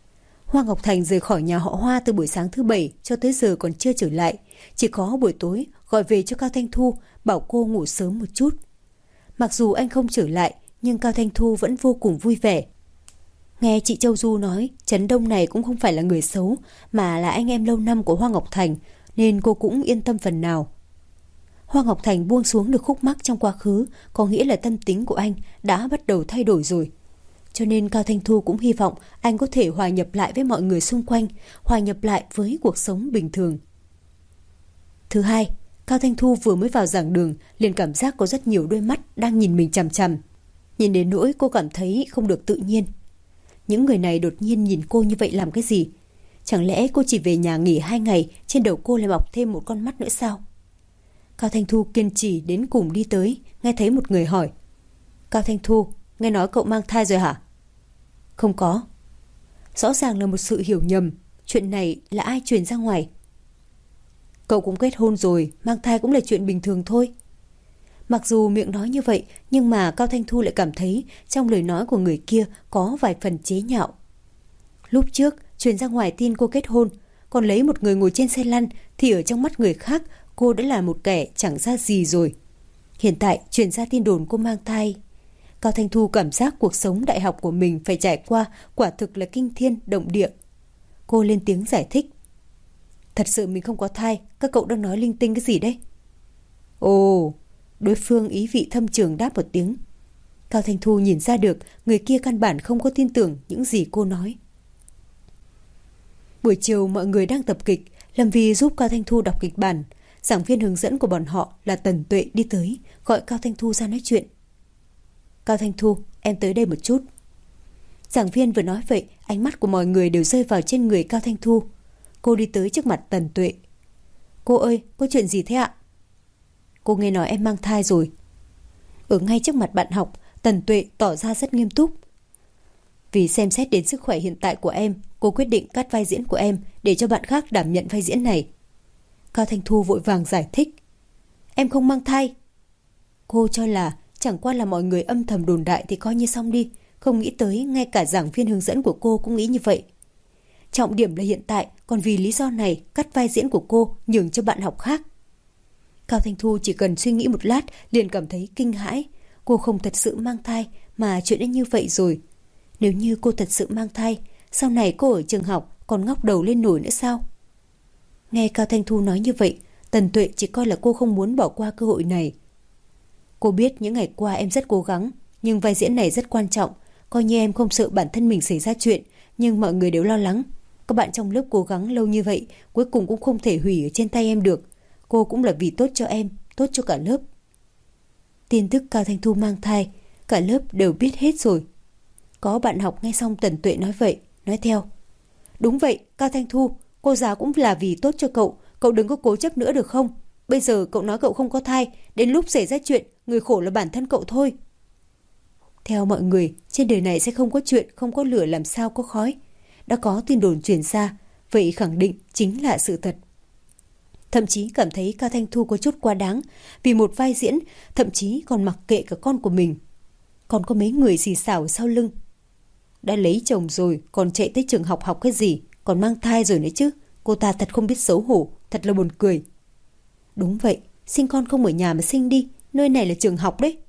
Hoa Ngọc Thành rời khỏi nhà họ Hoa từ buổi sáng thứ bảy cho tới giờ còn chưa trở lại. Chỉ có buổi tối gọi về cho Cao Thanh Thu, bảo cô ngủ sớm một chút. Mặc dù anh không trở lại, nhưng Cao Thanh Thu vẫn vô cùng vui vẻ. Nghe chị Châu Du nói, Trấn Đông này cũng không phải là người xấu, mà là anh em lâu năm của Hoa Ngọc Thành, nên cô cũng yên tâm phần nào. Hoa Ngọc Thành buông xuống được khúc mắc trong quá khứ, có nghĩa là tâm tính của anh đã bắt đầu thay đổi rồi. Cho nên Cao Thanh Thu cũng hy vọng anh có thể hòa nhập lại với mọi người xung quanh, hòa nhập lại với cuộc sống bình thường. Thứ hai, Cao Thanh Thu vừa mới vào giảng đường liền cảm giác có rất nhiều đôi mắt đang nhìn mình chằm chằm. Nhìn đến nỗi cô cảm thấy không được tự nhiên. Những người này đột nhiên nhìn cô như vậy làm cái gì? Chẳng lẽ cô chỉ về nhà nghỉ hai ngày, trên đầu cô lại mọc thêm một con mắt nữa sao? Cao Thanh Thu kiên trì đến cùng đi tới, nghe thấy một người hỏi. Cao Thanh Thu, nghe nói cậu mang thai rồi hả? Không có. Rõ ràng là một sự hiểu nhầm. Chuyện này là ai truyền ra ngoài? Cậu cũng kết hôn rồi, mang thai cũng là chuyện bình thường thôi. Mặc dù miệng nói như vậy, nhưng mà Cao Thanh Thu lại cảm thấy trong lời nói của người kia có vài phần chế nhạo. Lúc trước truyền ra ngoài tin cô kết hôn, còn lấy một người ngồi trên xe lăn, thì ở trong mắt người khác cô đã là một kẻ chẳng ra gì rồi. Hiện tại truyền ra tin đồn cô mang thai. Cao Thanh Thu cảm giác cuộc sống đại học của mình phải trải qua quả thực là kinh thiên động địa. Cô lên tiếng giải thích. Thật sự mình không có thai, các cậu đang nói linh tinh cái gì đấy? Ồ, đối phương ý vị thâm trường đáp một tiếng. Cao Thanh Thu nhìn ra được người kia căn bản không có tin tưởng những gì cô nói. Buổi chiều mọi người đang tập kịch, Lâm Vi giúp Cao Thanh Thu đọc kịch bản. Giảng viên hướng dẫn của bọn họ là Tần Tuệ đi tới, gọi Cao Thanh Thu ra nói chuyện. Cao Thanh Thu, em tới đây một chút. Giảng viên vừa nói vậy, ánh mắt của mọi người đều rơi vào trên người Cao Thanh Thu. Cô đi tới trước mặt Tần Tuệ. Cô ơi, có chuyện gì thế ạ? Cô nghe nói em mang thai rồi. Ở ngay trước mặt bạn học, Tần Tuệ tỏ ra rất nghiêm túc. Vì xem xét đến sức khỏe hiện tại của em, cô quyết định cắt vai diễn của em để cho bạn khác đảm nhận vai diễn này. Cao Thanh Thu vội vàng giải thích. Em không mang thai. Cô cho là chẳng qua là mọi người âm thầm đồn đại thì coi như xong đi. Không nghĩ tới ngay cả giảng viên hướng dẫn của cô cũng nghĩ như vậy. Trọng điểm là hiện tại, còn vì lý do này cắt vai diễn của cô nhường cho bạn học khác. Cao Thanh Thu chỉ cần suy nghĩ một lát liền cảm thấy kinh hãi. Cô không thật sự mang thai mà chuyện đã như vậy rồi. Nếu như cô thật sự mang thai, sau này cô ở trường học còn ngóc đầu lên nổi nữa sao? Nghe Cao Thanh Thu nói như vậy, Tần Tuệ chỉ coi là cô không muốn bỏ qua cơ hội này. Cô biết những ngày qua em rất cố gắng, nhưng vai diễn này rất quan trọng. Coi như em không sợ bản thân mình xảy ra chuyện, nhưng mọi người đều lo lắng. Các bạn trong lớp cố gắng lâu như vậy, cuối cùng cũng không thể hủy ở trên tay em được. Cô cũng là vì tốt cho em, tốt cho cả lớp. Tin tức Cao Thanh Thu mang thai, cả lớp đều biết hết rồi. Có bạn học nghe xong Tần Tuệ nói vậy, nói theo. Đúng vậy, Cao Thanh Thu, cô giáo cũng là vì tốt cho cậu, cậu đừng có cố chấp nữa được không? Bây giờ cậu nói cậu không có thai, đến lúc xảy ra chuyện, người khổ là bản thân cậu thôi. Theo mọi người, trên đời này sẽ không có chuyện, không có lửa làm sao có khói. Đã có tin đồn truyền ra, vậy khẳng định chính là sự thật. Thậm chí cảm thấy Cao Thanh Thu có chút quá đáng, vì một vai diễn, thậm chí còn mặc kệ cả con của mình. Còn có mấy người xì xào sau lưng. Đã lấy chồng rồi, còn chạy tới trường học học cái gì, còn mang thai rồi nữa chứ. Cô ta thật không biết xấu hổ, thật là buồn cười. Đúng vậy, sinh con không ở nhà mà sinh đi, nơi này là trường học đấy.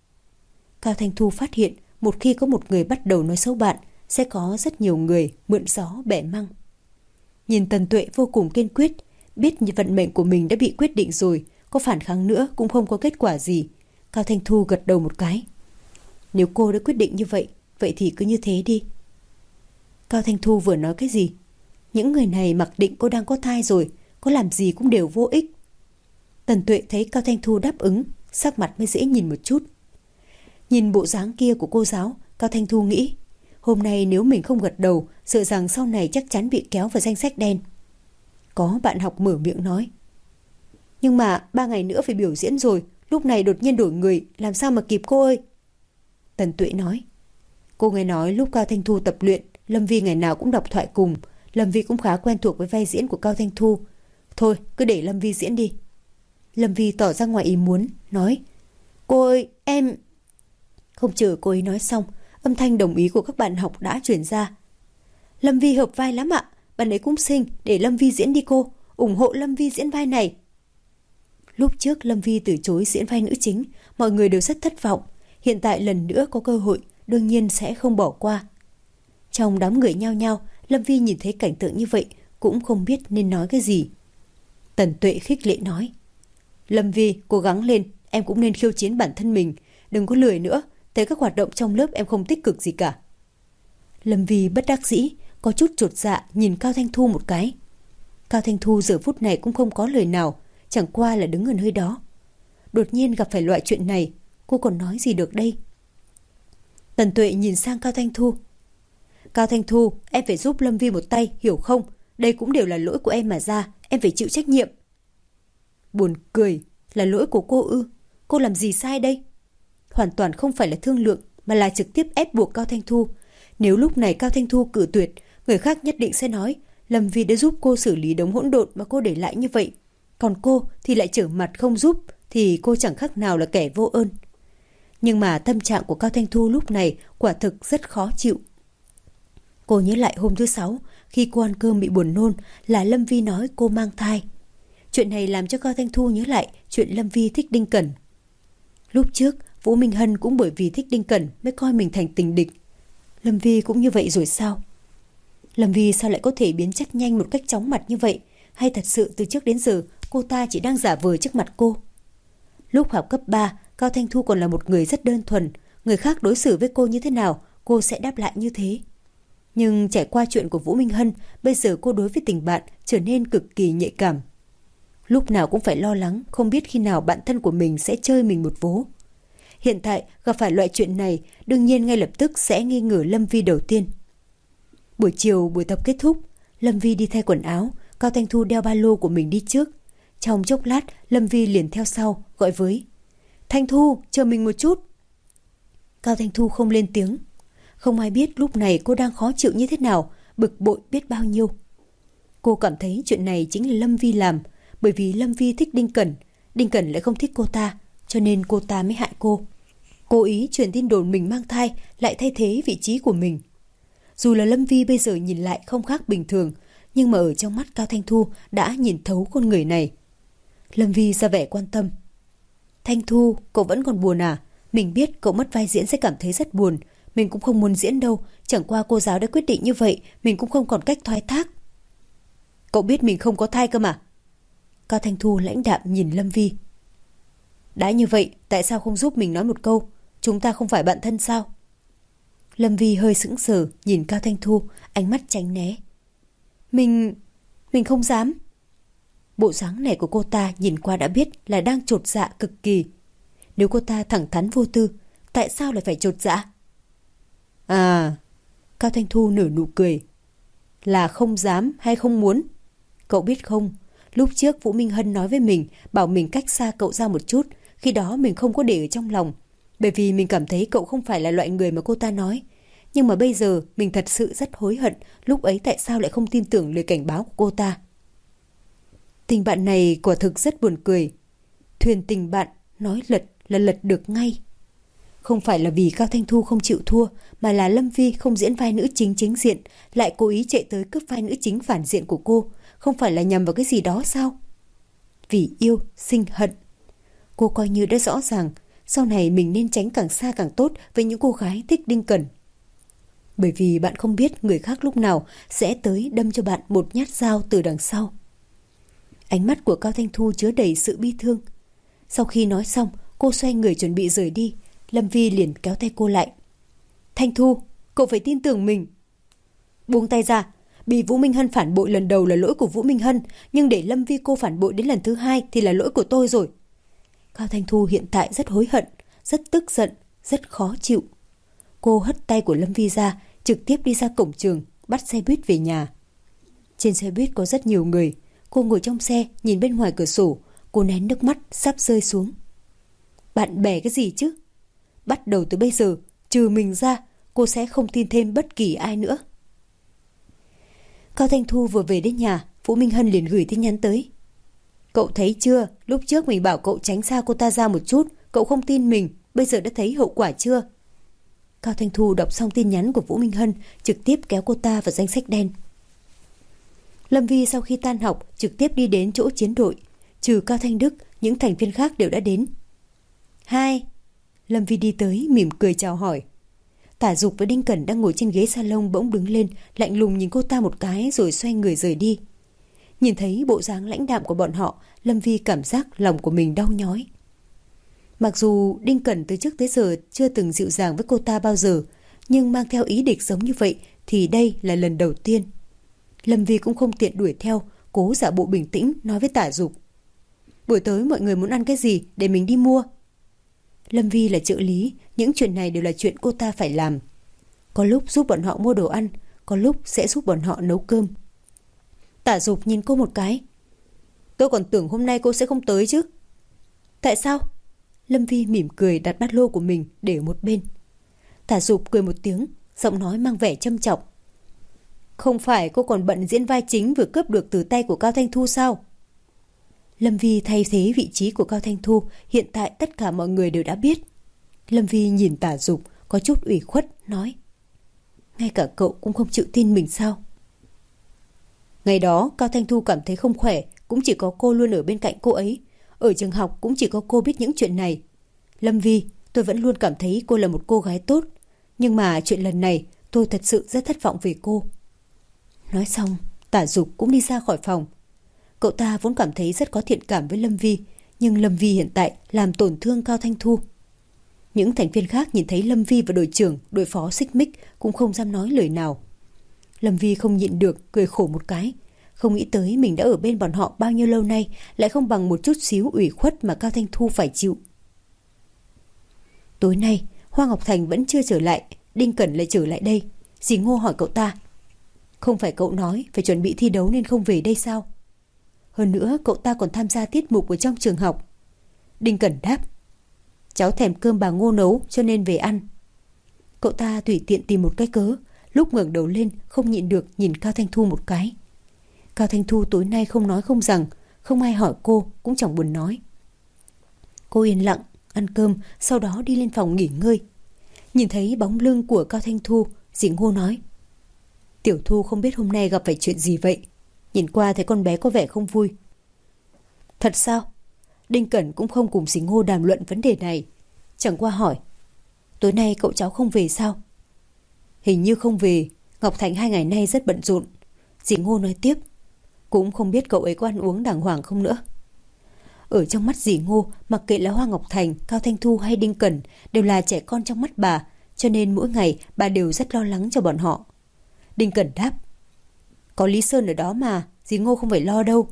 Cao Thanh Thu phát hiện, một khi có một người bắt đầu nói xấu bạn, sẽ có rất nhiều người mượn gió bẻ măng. Nhìn Tần Tuệ vô cùng kiên quyết, biết như vận mệnh của mình đã bị quyết định rồi, có phản kháng nữa cũng không có kết quả gì. Cao Thanh Thu gật đầu một cái. Nếu cô đã quyết định như vậy, vậy thì cứ như thế đi. Cao Thanh Thu vừa nói cái gì? Những người này mặc định cô đang có thai rồi, có làm gì cũng đều vô ích. Tần Tuệ thấy Cao Thanh Thu đáp ứng, sắc mặt mới dễ nhìn một chút. Nhìn bộ dáng kia của cô giáo, Cao Thanh Thu nghĩ, hôm nay nếu mình không gật đầu, sợ rằng sau này chắc chắn bị kéo vào danh sách đen. Có bạn học mở miệng nói. Nhưng mà ba ngày nữa phải biểu diễn rồi, lúc này đột nhiên đổi người, làm sao mà kịp cô ơi? Tần Tuệ nói. Cô nghe nói lúc Cao Thanh Thu tập luyện, Lâm Vi ngày nào cũng đọc thoại cùng. Lâm Vi cũng khá quen thuộc với vai diễn của Cao Thanh Thu. Thôi, cứ để Lâm Vi diễn đi. Lâm Vi tỏ ra ngoài ý muốn, nói. Cô ơi, em... Không chờ cô ấy nói xong, âm thanh đồng ý của các bạn học đã truyền ra. Lâm Vi hợp vai lắm ạ. Bạn ấy cũng xinh, để Lâm Vi diễn đi cô. Ủng hộ Lâm Vi diễn vai này. Lúc trước Lâm Vi từ chối diễn vai nữ chính, mọi người đều rất thất vọng. Hiện tại lần nữa có cơ hội, đương nhiên sẽ không bỏ qua. Trong đám người nhao nhao, Lâm Vi nhìn thấy cảnh tượng như vậy, cũng không biết nên nói cái gì. Tần Tuệ khích lệ nói: Lâm Vi, cố gắng lên, em cũng nên khiêu chiến bản thân mình. Đừng có lười nữa, thấy các hoạt động trong lớp em không tích cực gì cả. Lâm Vi bất đắc dĩ, có chút chột dạ nhìn Cao Thanh Thu một cái. Cao Thanh Thu giờ phút này cũng không có lời nào, chẳng qua là đứng ở nơi đó. Đột nhiên gặp phải loại chuyện này, cô còn nói gì được đây? Tần Tuệ nhìn sang Cao Thanh Thu. Cao Thanh Thu, em phải giúp Lâm Vi một tay, hiểu không? Đây cũng đều là lỗi của em mà ra, em phải chịu trách nhiệm. Buồn cười, là lỗi của cô ư? Cô làm gì sai đây? Hoàn toàn không phải là thương lượng, mà là trực tiếp ép buộc Cao Thanh Thu. Nếu lúc này Cao Thanh Thu cự tuyệt, người khác nhất định sẽ nói Lâm Vi đã giúp cô xử lý đống hỗn độn mà cô để lại như vậy. Còn cô thì lại trở mặt không giúp, thì cô chẳng khác nào là kẻ vô ơn. Nhưng mà tâm trạng của Cao Thanh Thu lúc này quả thực rất khó chịu. Cô nhớ lại hôm thứ sáu, khi cô ăn cơm bị buồn nôn, là Lâm Vi nói cô mang thai. Chuyện này làm cho Cao Thanh Thu nhớ lại chuyện Lâm Vi thích Đinh Cẩn. Lúc trước, Vũ Minh Hân cũng bởi vì thích Đinh Cẩn mới coi mình thành tình địch. Lâm Vi cũng như vậy rồi sao? Lâm Vi sao lại có thể biến chất nhanh một cách chóng mặt như vậy? Hay thật sự từ trước đến giờ cô ta chỉ đang giả vờ trước mặt cô? Lúc học cấp ba, Cao Thanh Thu còn là một người rất đơn thuần. Người khác đối xử với cô như thế nào, cô sẽ đáp lại như thế. Nhưng trải qua chuyện của Vũ Minh Hân, bây giờ cô đối với tình bạn trở nên cực kỳ nhạy cảm. Lúc nào cũng phải lo lắng, không biết khi nào bạn thân của mình sẽ chơi mình một vố. Hiện tại gặp phải loại chuyện này, đương nhiên ngay lập tức sẽ nghi ngờ Lâm Vi đầu tiên. Buổi chiều buổi tập kết thúc, Lâm Vi đi thay quần áo, Cao Thanh Thu đeo ba lô của mình đi trước. Trong chốc lát, Lâm Vi liền theo sau, gọi với: Thanh Thu, chờ mình một chút. Cao Thanh Thu không lên tiếng. Không ai biết lúc này cô đang khó chịu như thế nào, bực bội biết bao nhiêu. Cô cảm thấy chuyện này chính là Lâm Vi làm, bởi vì Lâm Vi thích Đinh Cẩn, Đinh Cẩn lại không thích cô ta, cho nên cô ta mới hại cô. Cố ý truyền tin đồn mình mang thai, lại thay thế vị trí của mình. Dù là Lâm Vi bây giờ nhìn lại không khác bình thường, nhưng mà ở trong mắt Cao Thanh Thu đã nhìn thấu con người này. Lâm Vi ra vẻ quan tâm. Thanh Thu, cậu vẫn còn buồn à? Mình biết cậu mất vai diễn sẽ cảm thấy rất buồn. Mình cũng không muốn diễn đâu, chẳng qua cô giáo đã quyết định như vậy, mình cũng không còn cách thoái thác. Cậu biết mình không có thai cơ mà. Cao Thanh Thu lãnh đạm nhìn Lâm Vi. Đã như vậy, tại sao không giúp mình nói một câu? Chúng ta không phải bạn thân sao? Lâm Vi hơi sững sờ nhìn Cao Thanh Thu, ánh mắt tránh né. Mình... mình không dám. Bộ dáng này của cô ta nhìn qua đã biết là đang chột dạ cực kỳ. Nếu cô ta thẳng thắn vô tư, tại sao lại phải chột dạ? À... Cao Thanh Thu nở nụ cười. Là không dám hay không muốn? Cậu biết không, lúc trước Vũ Minh Hân nói với mình, bảo mình cách xa cậu ra một chút. Khi đó mình không có để ở trong lòng, bởi vì mình cảm thấy cậu không phải là loại người mà cô ta nói. Nhưng mà bây giờ mình thật sự rất hối hận, lúc ấy tại sao lại không tin tưởng lời cảnh báo của cô ta. Tình bạn này quả thực rất buồn cười. Thuyền tình bạn nói lật là lật được ngay. Không phải là vì Cao Thanh Thu không chịu thua, mà là Lâm Vi không diễn vai nữ chính chính diện, lại cố ý chạy tới cướp vai nữ chính phản diện của cô. Không phải là nhầm vào cái gì đó sao? Vì yêu sinh hận. Cô coi như đã rõ ràng, sau này mình nên tránh càng xa càng tốt với những cô gái thích Đinh Cẩn. Bởi vì bạn không biết người khác lúc nào sẽ tới đâm cho bạn một nhát dao từ đằng sau. Ánh mắt của Cao Thanh Thu chứa đầy sự bi thương. Sau khi nói xong, cô xoay người chuẩn bị rời đi. Lâm Vi liền kéo tay cô lại. Thanh Thu, cậu phải tin tưởng mình. Buông tay ra. Bị Vũ Minh Hân phản bội lần đầu là lỗi của Vũ Minh Hân, nhưng để Lâm Vi cô phản bội đến lần thứ hai thì là lỗi của tôi rồi. Cao Thanh Thu hiện tại rất hối hận, rất tức giận, rất khó chịu. Cô hất tay của Lâm Vi ra, trực tiếp đi ra cổng trường, bắt xe buýt về nhà. Trên xe buýt có rất nhiều người. Cô ngồi trong xe, nhìn bên ngoài cửa sổ. Cô nén nước mắt sắp rơi xuống. Bạn bè cái gì chứ? Bắt đầu từ bây giờ, trừ mình ra, cô sẽ không tin thêm bất kỳ ai nữa. Cao Thanh Thu vừa về đến nhà, Vũ Minh Hân liền gửi tin nhắn tới. Cậu thấy chưa, lúc trước mình bảo cậu tránh xa cô ta ra một chút, cậu không tin mình, bây giờ đã thấy hậu quả chưa? Cao Thanh Thu đọc xong tin nhắn của Vũ Minh Hân, trực tiếp kéo cô ta vào danh sách đen. Lâm Vi sau khi tan học trực tiếp đi đến chỗ chiến đội. Trừ Cao Thanh Đức, những thành viên khác đều đã đến. Hai. Lâm Vi đi tới mỉm cười chào hỏi. Tả Dục và Đinh Cẩn đang ngồi trên ghế salon bỗng đứng lên, lạnh lùng nhìn cô ta một cái rồi xoay người rời đi. Nhìn thấy bộ dáng lãnh đạm của bọn họ, Lâm Vi cảm giác lòng của mình đau nhói. Mặc dù Đinh Cẩn từ trước tới giờ chưa từng dịu dàng với cô ta bao giờ, nhưng mang theo ý địch giống như vậy thì đây là lần đầu tiên. Lâm Vi cũng không tiện đuổi theo, cố giả bộ bình tĩnh nói với Tả Dục. Buổi tối mọi người muốn ăn cái gì để mình đi mua? Lâm Vi là trợ lý, những chuyện này đều là chuyện cô ta phải làm. Có lúc giúp bọn họ mua đồ ăn, có lúc sẽ giúp bọn họ nấu cơm. Tả Dục nhìn cô một cái. Tôi còn tưởng hôm nay cô sẽ không tới chứ. Tại sao? Lâm Vi mỉm cười đặt bát lô của mình để ở một bên. Tả Dục cười một tiếng, giọng nói mang vẻ châm trọng. Không phải cô còn bận diễn vai chính vừa cướp được từ tay của Cao Thanh Thu sao? Lâm Vi thay thế vị trí của Cao Thanh Thu, hiện tại tất cả mọi người đều đã biết. Lâm Vi nhìn Tả Dục có chút ủy khuất nói. Ngay cả cậu cũng không chịu tin mình sao? Ngày đó Cao Thanh Thu cảm thấy không khỏe, cũng chỉ có cô luôn ở bên cạnh cô ấy. Ở trường học cũng chỉ có cô biết những chuyện này. Lâm Vi, tôi vẫn luôn cảm thấy cô là một cô gái tốt. Nhưng mà chuyện lần này tôi thật sự rất thất vọng về cô. Nói xong, Tả Dục cũng đi ra khỏi phòng. Cậu ta vốn cảm thấy rất có thiện cảm với Lâm Vi, nhưng Lâm Vi hiện tại làm tổn thương Cao Thanh Thu. Những thành viên khác nhìn thấy Lâm Vi và đội trưởng, đội phó xích mích cũng không dám nói lời nào. Lâm Vi không nhịn được, cười khổ một cái. Không nghĩ tới mình đã ở bên bọn họ bao nhiêu lâu nay, lại không bằng một chút xíu ủy khuất mà Cao Thanh Thu phải chịu. Tối nay, Hoa Ngọc Thành vẫn chưa trở lại, Đinh Cẩn lại trở lại đây. Dì Ngô hỏi cậu ta. Không phải cậu nói phải chuẩn bị thi đấu nên không về đây sao? Hơn nữa cậu ta còn tham gia tiết mục ở trong trường học. Đinh Cẩn đáp. Cháu thèm cơm bà Ngô nấu cho nên về ăn. Cậu ta tùy tiện tìm một cái cớ, lúc ngẩng đầu lên không nhịn được nhìn Cao Thanh Thu một cái. Cao Thanh Thu tối nay không nói không rằng, không ai hỏi cô cũng chẳng buồn nói. Cô yên lặng ăn cơm, sau đó đi lên phòng nghỉ ngơi. Nhìn thấy bóng lưng của Cao Thanh Thu, dì Ngô nói. Tiểu Thu không biết hôm nay gặp phải chuyện gì vậy. Nhìn qua thấy con bé có vẻ không vui. Thật sao? Đinh Cẩn cũng không cùng dì Ngô đàm luận vấn đề này. Chẳng qua hỏi. Tối nay cậu cháu không về sao? Hình như không về. Ngọc Thành hai ngày nay rất bận rộn. Dì Ngô nói tiếp. Cũng không biết cậu ấy có ăn uống đàng hoàng không nữa. Ở trong mắt dì Ngô, mặc kệ là Hoa Ngọc Thành, Cao Thanh Thu hay Đinh Cẩn đều là trẻ con trong mắt bà, cho nên mỗi ngày bà đều rất lo lắng cho bọn họ. Đinh Cẩn đáp. Có Lý Sơn ở đó mà, dì Ngô không phải lo đâu.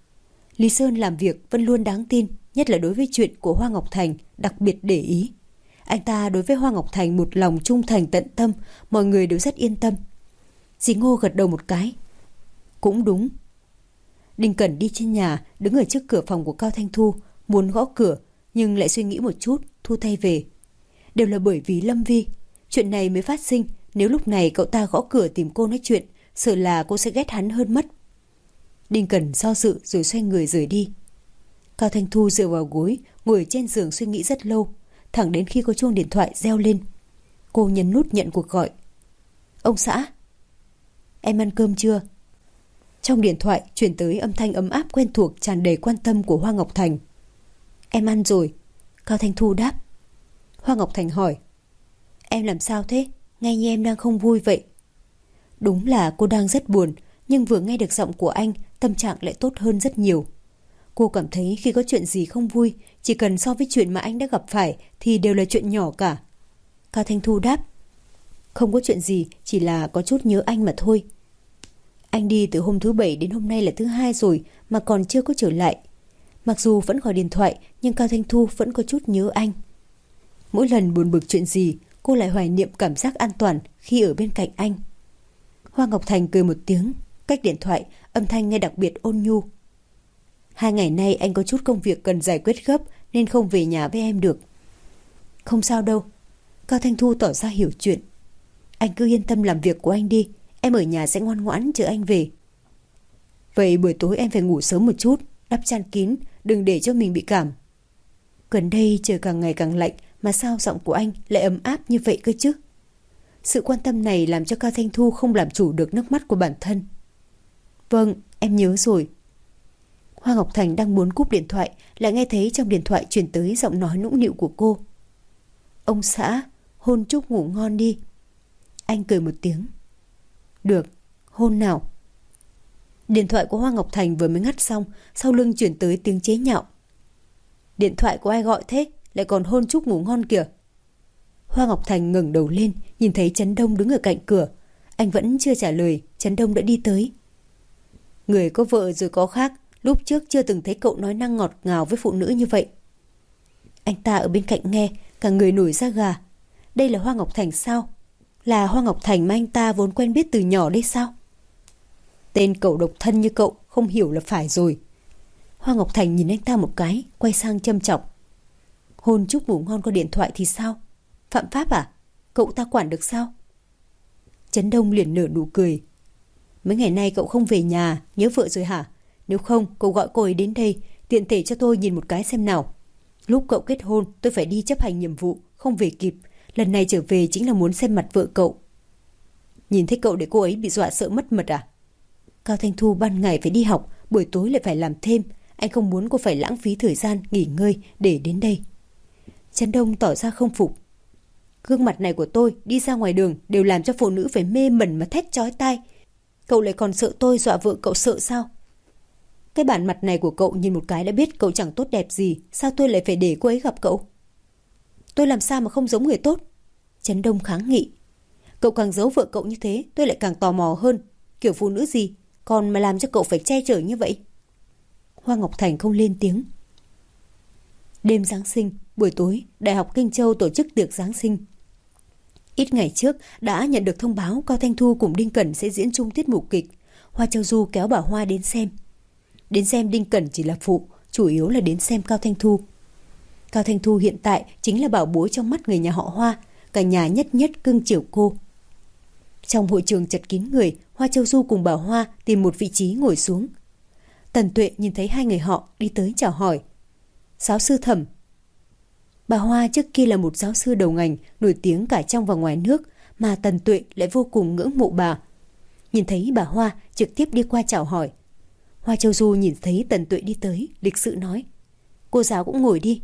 Lý Sơn làm việc vẫn luôn đáng tin, nhất là đối với chuyện của Hoa Ngọc Thành, đặc biệt để ý. Anh ta đối với Hoa Ngọc Thành một lòng trung thành tận tâm, mọi người đều rất yên tâm. Dì Ngô gật đầu một cái. Cũng đúng. Đinh Cẩn đi trên nhà, đứng ở trước cửa phòng của Cao Thanh Thu, muốn gõ cửa, nhưng lại suy nghĩ một chút, thu tay về. Đều là bởi vì Lâm Vi. Chuyện này mới phát sinh, nếu lúc này cậu ta gõ cửa tìm cô nói chuyện, sợ là cô sẽ ghét hắn hơn mất. Đinh Cẩn do dự rồi xoay người rời đi. Cao Thanh Thu dựa vào gối, ngồi ở trên giường suy nghĩ rất lâu, thẳng đến khi có chuông điện thoại reo lên. Cô nhấn nút nhận cuộc gọi. Ông xã. Em ăn cơm chưa? Trong điện thoại chuyển tới âm thanh ấm áp quen thuộc tràn đầy quan tâm của Hoa Ngọc Thành. Em ăn rồi. Cao Thanh Thu đáp. Hoa Ngọc Thành hỏi. Em làm sao thế? Nghe như em đang không vui vậy. Đúng là cô đang rất buồn, nhưng vừa nghe được giọng của anh, tâm trạng lại tốt hơn rất nhiều. Cô cảm thấy khi có chuyện gì không vui, chỉ cần so với chuyện mà anh đã gặp phải thì đều là chuyện nhỏ cả. Cao Thanh Thu đáp. Không có chuyện gì, chỉ là có chút nhớ anh mà thôi. Anh đi từ hôm thứ bảy đến hôm nay là thứ hai rồi mà còn chưa có trở lại. Mặc dù vẫn gọi điện thoại, nhưng Cao Thanh Thu vẫn có chút nhớ anh. Mỗi lần buồn bực chuyện gì, cô lại hoài niệm cảm giác an toàn khi ở bên cạnh anh. Hoa Ngọc Thành cười một tiếng, cách điện thoại, âm thanh nghe đặc biệt ôn nhu. Hai ngày nay anh có chút công việc cần giải quyết gấp nên không về nhà với em được. Không sao đâu. Cao Thanh Thu tỏ ra hiểu chuyện. Anh cứ yên tâm làm việc của anh đi, em ở nhà sẽ ngoan ngoãn chờ anh về. Vậy buổi tối em phải ngủ sớm một chút, đắp chăn kín, đừng để cho mình bị cảm. Gần đây trời càng ngày càng lạnh, mà sao giọng của anh lại ấm áp như vậy cơ chứ? Sự quan tâm này làm cho Cao Thanh Thu không làm chủ được nước mắt của bản thân. Vâng, em nhớ rồi. Hoa Ngọc Thành đang muốn cúp điện thoại, lại nghe thấy trong điện thoại truyền tới giọng nói nũng nịu của cô. Ông xã, hôn Trúc ngủ ngon đi. Anh cười một tiếng. Được, hôn nào. Điện thoại của Hoa Ngọc Thành vừa mới ngắt xong, sau lưng chuyển tới tiếng chế nhạo. Điện thoại của ai gọi thế, lại còn hôn Trúc ngủ ngon kìa. Hoa Ngọc Thành ngẩng đầu lên, nhìn thấy Trấn Đông đứng ở cạnh cửa. Anh vẫn chưa trả lời, Trấn Đông đã đi tới. Người có vợ rồi có khác, lúc trước chưa từng thấy cậu nói năng ngọt ngào với phụ nữ như vậy. Anh ta ở bên cạnh nghe, cả người nổi da gà. Đây là Hoa Ngọc Thành sao? Là Hoa Ngọc Thành mà anh ta vốn quen biết từ nhỏ đây sao? Tên cậu độc thân như cậu không hiểu là phải rồi. Hoa Ngọc Thành nhìn anh ta một cái, quay sang châm chọc. Hôn Trúc ngủ ngon qua điện thoại thì sao? Phạm pháp à? Cậu ta quản được sao? Trấn Đông liền nở nụ cười. Mấy ngày nay cậu không về nhà, nhớ vợ rồi hả? Nếu không, cậu gọi cô ấy đến đây, tiện thể cho tôi nhìn một cái xem nào. Lúc cậu kết hôn, tôi phải đi chấp hành nhiệm vụ, không về kịp. Lần này trở về chính là muốn xem mặt vợ cậu. Nhìn thấy cậu để cô ấy bị dọa sợ mất mật à? Cao Thanh Thu ban ngày phải đi học, buổi tối lại phải làm thêm. Anh không muốn cô phải lãng phí thời gian nghỉ ngơi để đến đây. Trấn Đông tỏ ra không phục. Gương mặt này của tôi đi ra ngoài đường đều làm cho phụ nữ phải mê mẩn mà thét chói tai. Cậu lại còn sợ tôi dọa vợ cậu sợ sao? Cái bản mặt này của cậu nhìn một cái đã biết cậu chẳng tốt đẹp gì. Sao tôi lại phải để cô ấy gặp cậu? Tôi làm sao mà không giống người tốt? Trấn Đông kháng nghị. Cậu càng giấu vợ cậu như thế, tôi lại càng tò mò hơn. Kiểu phụ nữ gì còn mà làm cho cậu phải che chở như vậy? Hoa Ngọc Thành không lên tiếng. Đêm Giáng sinh, buổi tối, Đại học Kinh Châu tổ chức tiệc Giáng sinh. Ít ngày trước đã nhận được thông báo Cao Thanh Thu cùng Đinh Cẩn sẽ diễn chung tiết mục kịch. Hoa Châu Du kéo bà Hoa đến xem. Đến xem Đinh Cẩn chỉ là phụ, chủ yếu là đến xem Cao Thanh Thu. Cao Thanh Thu hiện tại chính là bảo bối trong mắt người nhà họ Hoa, cả nhà nhất nhất cưng chiều cô. Trong hội trường chật kín người, Hoa Châu Du cùng bà Hoa tìm một vị trí ngồi xuống. Tần Tuệ nhìn thấy hai người họ đi tới chào hỏi. Giáo sư Thẩm. Bà Hoa trước kia là một giáo sư đầu ngành, nổi tiếng cả trong và ngoài nước, mà Tần Tuệ lại vô cùng ngưỡng mộ bà. Nhìn thấy bà Hoa, trực tiếp đi qua chào hỏi. Hoa Châu Du nhìn thấy Tần Tuệ đi tới, lịch sự nói. Cô giáo cũng ngồi đi.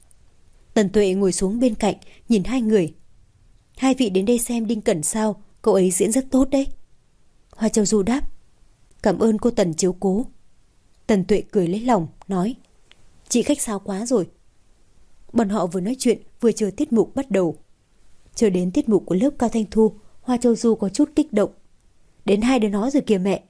Tần Tuệ ngồi xuống bên cạnh, nhìn hai người. Hai vị đến đây xem Đinh Cẩn sao? Cậu ấy diễn rất tốt đấy. Hoa Châu Du đáp. Cảm ơn cô Tần chiếu cố. Tần Tuệ cười lấy lòng, nói. Chị khách sáo quá rồi. Bọn họ vừa nói chuyện, vừa chờ tiết mục bắt đầu. Chờ đến tiết mục của lớp Cao Thanh Thu, Hoa Châu Du có chút kích động. Đến hai đứa nó rồi kìa mẹ.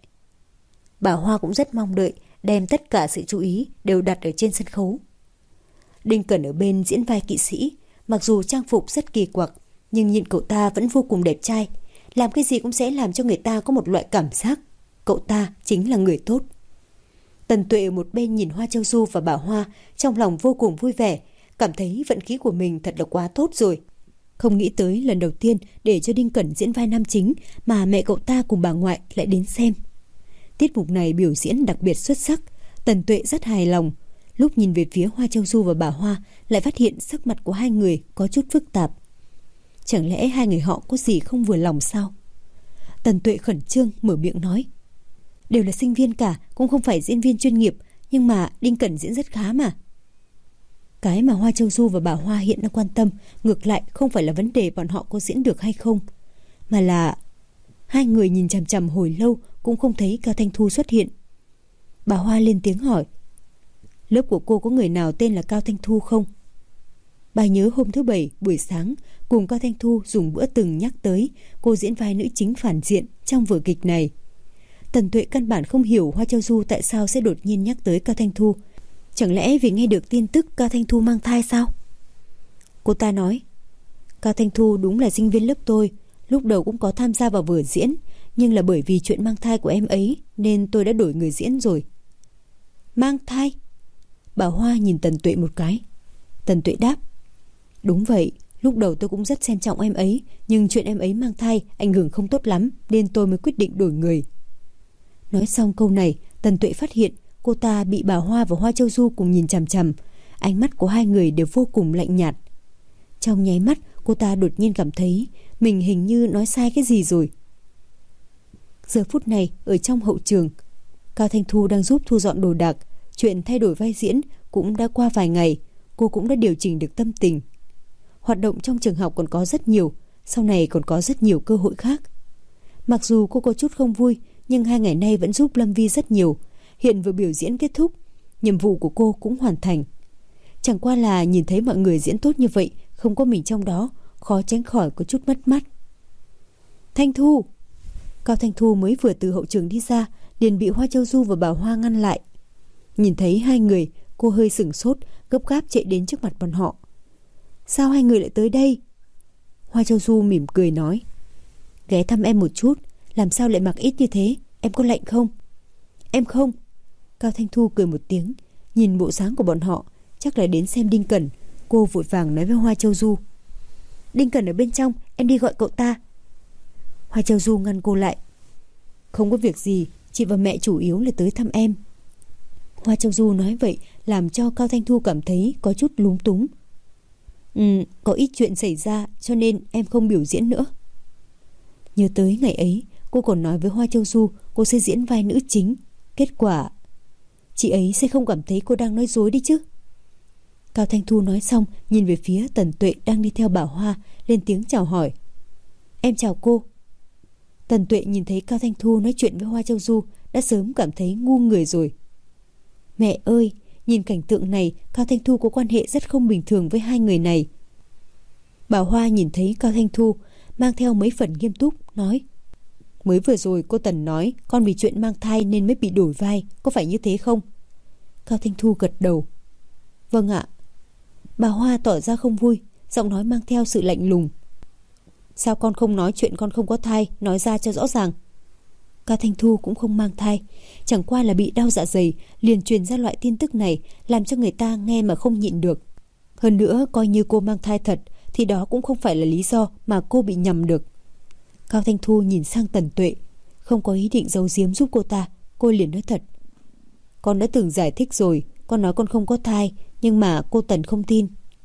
Bà Hoa cũng rất mong đợi, đem tất cả sự chú ý đều đặt ở trên sân khấu. Đinh Cẩn ở bên diễn vai kỵ sĩ, mặc dù trang phục rất kỳ quặc, nhưng nhìn cậu ta vẫn vô cùng đẹp trai. Làm cái gì cũng sẽ làm cho người ta có một loại cảm giác cậu ta chính là người tốt. Tần Tuệ ở một bên nhìn Hoa Châu Du và bà Hoa, trong lòng vô cùng vui vẻ, cảm thấy vận khí của mình thật là quá tốt rồi. Không nghĩ tới lần đầu tiên để cho Đinh Cẩn diễn vai nam chính mà mẹ cậu ta cùng bà ngoại lại đến xem. Tiết mục này biểu diễn đặc biệt xuất sắc, Tần Tuệ rất hài lòng. Lúc nhìn về phía Hoa Châu Du và bà Hoa, lại phát hiện sắc mặt của hai người có chút phức tạp. Chẳng lẽ hai người họ có gì không vừa lòng sao? Tần Tuệ khẩn trương mở miệng nói. Đều là sinh viên cả, cũng không phải diễn viên chuyên nghiệp, nhưng mà Đinh Cẩn diễn rất khá mà. Cái mà Hoa Châu Du và bà Hoa hiện đang quan tâm, ngược lại không phải là vấn đề bọn họ có diễn được hay không, mà là hai người nhìn chằm chằm hồi lâu cũng không thấy Cao Thanh Thu xuất hiện. Bà Hoa lên tiếng hỏi. Lớp của cô có người nào tên là Cao Thanh Thu không? Bà nhớ hôm thứ Bảy buổi sáng cùng Cao Thanh Thu dùng bữa từng nhắc tới cô diễn vai nữ chính phản diện trong vở kịch này. Tần Tuệ căn bản không hiểu Hoa Châu Du tại sao sẽ đột nhiên nhắc tới Cao Thanh Thu. Chẳng lẽ vì nghe được tin tức Cao Thanh Thu mang thai sao? Cô ta nói. Cao Thanh Thu đúng là sinh viên lớp tôi, lúc đầu cũng có tham gia vào vở diễn, nhưng là bởi vì chuyện mang thai của em ấy nên tôi đã đổi người diễn rồi. Mang thai? Bà Hoa nhìn Tần Tuệ một cái. Tần Tuệ đáp. Đúng vậy, lúc đầu tôi cũng rất xem trọng em ấy, nhưng chuyện em ấy mang thai ảnh hưởng không tốt lắm nên tôi mới quyết định đổi người. Nói xong câu này, Tần Tuệ phát hiện cô ta bị bà Hoa và Hoa Châu Du cùng nhìn chằm chằm. Ánh mắt của hai người đều vô cùng lạnh nhạt. Trong nháy mắt, cô ta đột nhiên cảm thấy mình hình như nói sai cái gì rồi. Giờ phút này ở trong hậu trường, Cao Thanh Thu đang giúp thu dọn đồ đạc. Chuyện thay đổi vai diễn cũng đã qua vài ngày, cô cũng đã điều chỉnh được tâm tình. Hoạt động trong trường học còn có rất nhiều, sau này còn có rất nhiều cơ hội khác. Mặc dù cô có chút không vui, nhưng hai ngày nay vẫn giúp Lâm Vi rất nhiều. Hiện vừa biểu diễn kết thúc, nhiệm vụ của cô cũng hoàn thành. Chẳng qua là nhìn thấy mọi người diễn tốt như vậy, không có mình trong đó, khó tránh khỏi có chút mất mát. Thanh Thu! Cao Thanh Thu mới vừa từ hậu trường đi ra, liền bị Hoa Châu Du và Bảo Hoa ngăn lại. Nhìn thấy hai người, cô hơi sửng sốt, gấp gáp chạy đến trước mặt bọn họ. Sao hai người lại tới đây? Hoa Châu Du mỉm cười nói, ghé thăm em một chút. Làm sao lại mặc ít như thế? Em có lạnh không? Em không. Cao Thanh Thu cười một tiếng, nhìn bộ dáng của bọn họ, chắc là đến xem Đinh Cẩn. Cô vội vàng nói với Hoa Châu Du, Đinh Cẩn ở bên trong, em đi gọi cậu ta. Hoa Châu Du ngăn cô lại, không có việc gì, chị và mẹ chủ yếu là tới thăm em. Hoa Châu Du nói vậy làm cho Cao Thanh Thu cảm thấy có chút lúng túng. Ừ, có ít chuyện xảy ra cho nên em không biểu diễn nữa. Nhớ tới ngày ấy, cô còn nói với Hoa Châu Du cô sẽ diễn vai nữ chính. Kết quả, chị ấy sẽ không cảm thấy cô đang nói dối đi chứ. Cao Thanh Thu nói xong, nhìn về phía Tần Tuệ đang đi theo Bảo Hoa, lên tiếng chào hỏi. Em chào cô. Tần Tuệ nhìn thấy Cao Thanh Thu nói chuyện với Hoa Châu Du đã sớm cảm thấy ngu người rồi. Mẹ ơi, nhìn cảnh tượng này, Cao Thanh Thu có quan hệ rất không bình thường với hai người này. Bảo Hoa nhìn thấy Cao Thanh Thu mang theo mấy phần nghiêm túc, nói, mới vừa rồi cô Tần nói con vì chuyện mang thai nên mới bị đổi vai, có phải như thế không? Cao Thanh Thu gật đầu. Vâng ạ. Bà Hoa tỏ ra không vui, giọng nói mang theo sự lạnh lùng. Sao con không nói chuyện con không có thai, nói ra cho rõ ràng. Cao Thanh Thu cũng không mang thai, chẳng qua là bị đau dạ dày, liền truyền ra loại tin tức này, làm cho người ta nghe mà không nhịn được. Hơn nữa, coi như cô mang thai thật, thì đó cũng không phải là lý do mà cô bị nhầm được. Cao Thanh Thu nhìn sang Tần Tuệ, không có ý định giấu giếm giúp cô ta, cô liền nói thật. Con đã từng giải thích rồi, con nói con không có thai, nhưng mà cô Tần không tin.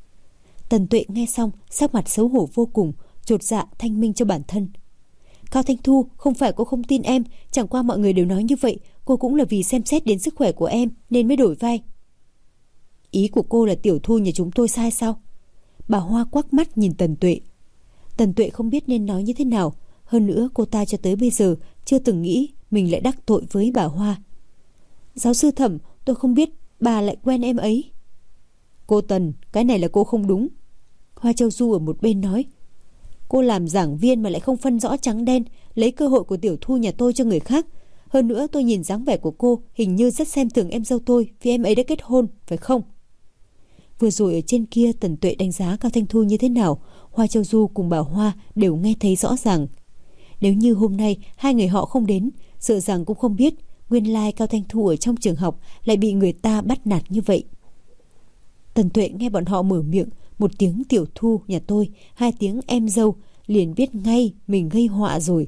Tần Tuệ nghe xong, sắc mặt xấu hổ vô cùng, chột dạ thanh minh cho bản thân. Cao Thanh Thu, không phải cô không tin em, chẳng qua mọi người đều nói như vậy, cô cũng là vì xem xét đến sức khỏe của em nên mới đổi vai. Ý của cô là Tiểu Thu nhà chúng tôi sai sao? Bà Hoa quắc mắt nhìn Tần Tuệ. Tần Tuệ không biết nên nói như thế nào, hơn nữa cô ta cho tới bây giờ chưa từng nghĩ mình lại đắc tội với bà Hoa. Giáo sư Thẩm, tôi không biết bà lại quen em ấy. Cô Tần, cái này là cô không đúng. Hoa Châu Du ở một bên nói, cô làm giảng viên mà lại không phân rõ trắng đen, lấy cơ hội của Tiểu Thu nhà tôi cho người khác. Hơn nữa tôi nhìn dáng vẻ của cô hình như rất xem thường em dâu tôi, vì em ấy đã kết hôn, phải không? Vừa rồi ở trên kia Tần Tuệ đánh giá Cao Thanh Thu như thế nào, Hoa Châu Du cùng Bảo Hoa đều nghe thấy rõ ràng. Nếu như hôm nay hai người họ không đến, sợ rằng cũng không biết nguyên lai Cao Thanh Thu ở trong trường học lại bị người ta bắt nạt như vậy. Tần Tuệ nghe bọn họ mở miệng, một tiếng Tiểu Thu nhà tôi, hai tiếng em dâu, liền biết ngay mình gây họa rồi.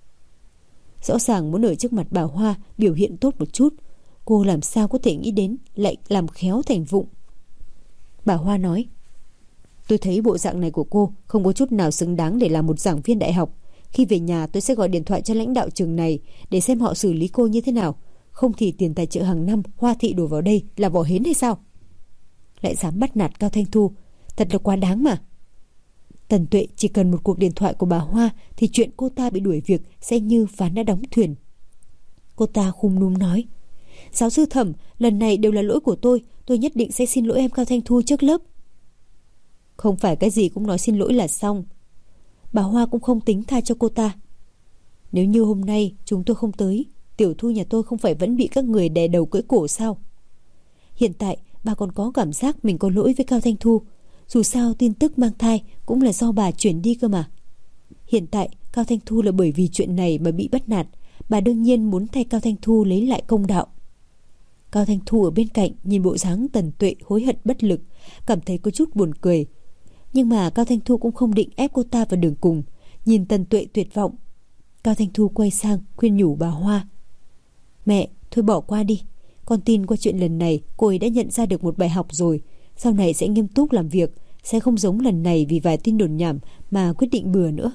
Rõ ràng muốn ở trước mặt Bảo Hoa biểu hiện tốt một chút, cô làm sao có thể nghĩ đến lại làm khéo thành vụng. Bảo Hoa nói, tôi thấy bộ dạng này của cô không có chút nào xứng đáng để làm một giảng viên đại học. Khi về nhà tôi sẽ gọi điện thoại cho lãnh đạo trường này để xem họ xử lý cô như thế nào. Không thì tiền tài trợ hàng năm Hoa thị đổ vào đây là vỏ hến hay sao? Lại dám bắt nạt Cao Thanh Thu, thật là quá đáng mà. Tần Tuệ chỉ cần một cuộc điện thoại của bà Hoa thì chuyện cô ta bị đuổi việc sẽ như ván đã đóng thuyền. Cô ta khum núm nói, giáo sư Thẩm, lần này đều là lỗi của tôi, tôi nhất định sẽ xin lỗi em Cao Thanh Thu trước lớp. Không phải cái gì cũng nói xin lỗi là xong. Bà Hoa cũng không tính tha cho cô ta. Nếu như hôm nay chúng tôi không tới, Tiểu Thu nhà tôi không phải vẫn bị các người đè đầu cưỡi cổ sao? Hiện tại bà còn có cảm giác mình có lỗi với Cao Thanh Thu. Dù sao tin tức mang thai cũng là do bà chuyển đi cơ mà. Hiện tại Cao Thanh Thu là bởi vì chuyện này mà bị bắt nạt, bà đương nhiên muốn thay Cao Thanh Thu lấy lại công đạo. Cao Thanh Thu ở bên cạnh nhìn bộ dáng Tần Tuệ hối hận bất lực, cảm thấy có chút buồn cười. Nhưng mà Cao Thanh Thu cũng không định ép cô ta vào đường cùng. Nhìn Tần Tuệ tuyệt vọng, Cao Thanh Thu quay sang khuyên nhủ bà Hoa, mẹ, thôi bỏ qua đi. Con tin qua chuyện lần này cô ấy đã nhận ra được một bài học rồi, sau này sẽ nghiêm túc làm việc, sẽ không giống lần này vì vài tin đồn nhảm mà quyết định bừa nữa.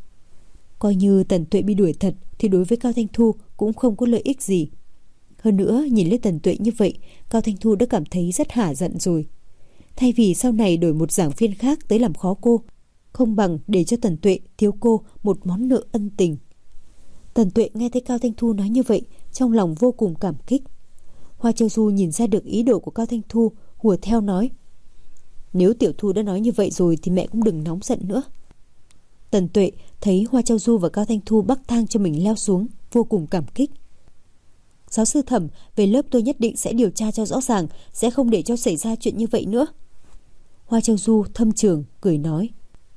Coi như Tần Tuệ bị đuổi thật thì đối với Cao Thanh Thu cũng không có lợi ích gì. Hơn nữa, nhìn lên Tần Tuệ như vậy, Cao Thanh Thu đã cảm thấy rất hả giận rồi. Thay vì sau này đổi một giảng viên khác tới làm khó cô, không bằng để cho Tần Tuệ thiếu cô một món nợ ân tình. Tần Tuệ nghe thấy Cao Thanh Thu nói như vậy, trong lòng vô cùng cảm kích. Hoa Châu Du nhìn ra được ý đồ của Cao Thanh Thu, hùa theo nói: nếu Tiểu Thu đã nói như vậy rồi thì mẹ cũng đừng nóng giận nữa. Tần Tuệ thấy Hoa Châu Du và Cao Thanh Thu bắc thang cho mình leo xuống, vô cùng cảm kích. Giáo sư Thẩm, về lớp tôi nhất định sẽ điều tra cho rõ ràng, sẽ không để cho xảy ra chuyện như vậy nữa. Hoa Châu Du thâm trường cười nói: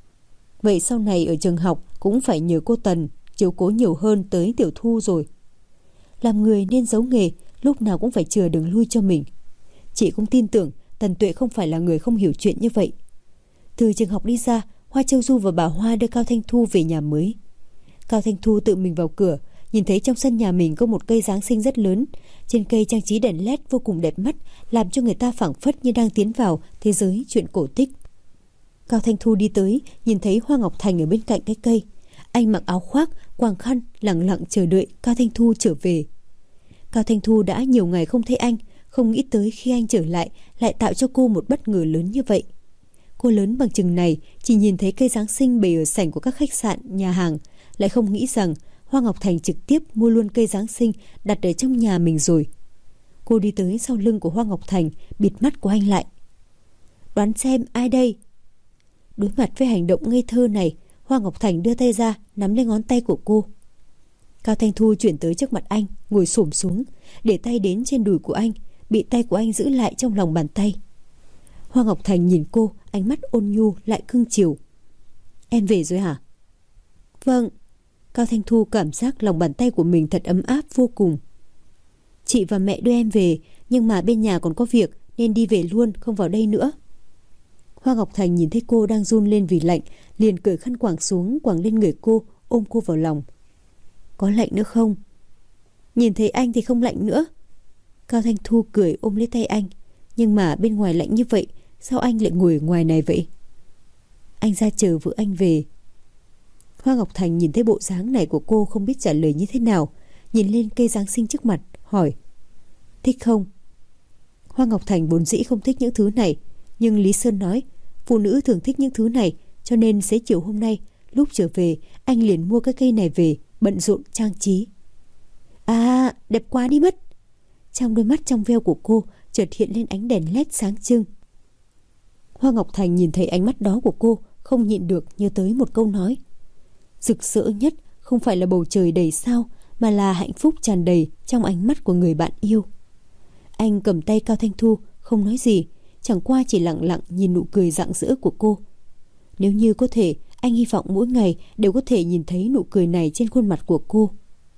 vậy sau này ở trường học cũng phải nhờ cô Tần chiếu cố nhiều hơn tới Tiểu Thu rồi. Làm người nên giấu nghề, lúc nào cũng phải chừa đường lui cho mình. Chị cũng tin tưởng Tần Tuệ không phải là người không hiểu chuyện như vậy. Từ trường học đi ra, Hoa Châu Du và bà Hoa đưa Cao Thanh Thu về nhà mới. Cao Thanh Thu tự mình vào cửa, nhìn thấy trong sân nhà mình có một cây Giáng sinh rất lớn. Trên cây trang trí đèn led vô cùng đẹp mắt, làm cho người ta phảng phất như đang tiến vào thế giới chuyện cổ tích. Cao Thanh Thu đi tới, nhìn thấy Hoa Ngọc Thành ở bên cạnh cái cây. Anh mặc áo khoác, quàng khăn, lặng lặng chờ đợi Cao Thanh Thu trở về. Cao Thanh Thu đã nhiều ngày không thấy anh, không nghĩ tới khi anh trở lại lại tạo cho cô một bất ngờ lớn như vậy. Cô lớn bằng chừng này chỉ nhìn thấy cây Giáng sinh bày ở sảnh của các khách sạn, nhà hàng, lại không nghĩ rằng Hoa Ngọc Thành trực tiếp mua luôn cây Giáng sinh đặt ở trong nhà mình rồi. Cô đi tới sau lưng của Hoa Ngọc Thành, bịt mắt của anh lại. Đoán xem ai đây? Đối mặt với hành động ngây thơ này, Hoa Ngọc Thành đưa tay ra nắm lấy ngón tay của cô. Cao Thanh Thu chuyển tới trước mặt anh, ngồi xổm xuống, để tay đến trên đùi của anh, bị tay của anh giữ lại trong lòng bàn tay. Hoa Ngọc Thành nhìn cô, ánh mắt ôn nhu lại cưng chiều. Em về rồi hả? Vâng. Cao Thanh Thu cảm giác lòng bàn tay của mình thật ấm áp vô cùng. Chị và mẹ đưa em về, nhưng mà bên nhà còn có việc nên đi về luôn, không vào đây nữa. Hoa Ngọc Thành nhìn thấy cô đang run lên vì lạnh, liền cởi khăn quàng xuống, quàng lên người cô, ôm cô vào lòng. Có lạnh nữa không? Nhìn thấy anh thì không lạnh nữa. Cao Thanh Thu cười ôm lấy tay anh. Nhưng mà bên ngoài lạnh như vậy, sao anh lại ngồi ở ngoài này vậy? Anh ra chờ vợ anh về. Hoa Ngọc Thành nhìn thấy bộ dáng này của cô, không biết trả lời như thế nào. Nhìn lên cây Giáng sinh trước mặt, hỏi: thích không? Hoa Ngọc Thành vốn dĩ không thích những thứ này, nhưng Lý Sơn nói phụ nữ thường thích những thứ này, cho nên xế chiều hôm nay lúc trở về anh liền mua cái cây này về, bận rộn trang trí. À, đẹp quá đi mất. Trong đôi mắt trong veo của cô chợt hiện lên ánh đèn led sáng trưng. Hoa Ngọc Thành nhìn thấy ánh mắt đó của cô, không nhịn được nhớ tới một câu nói: rực rỡ nhất không phải là bầu trời đầy sao, mà là hạnh phúc tràn đầy trong ánh mắt của người bạn yêu. Anh cầm tay Cao Thanh Thu, không nói gì, chẳng qua chỉ lặng lặng nhìn nụ cười rạng rỡ của cô. Nếu như có thể, anh hy vọng mỗi ngày đều có thể nhìn thấy nụ cười này trên khuôn mặt của cô.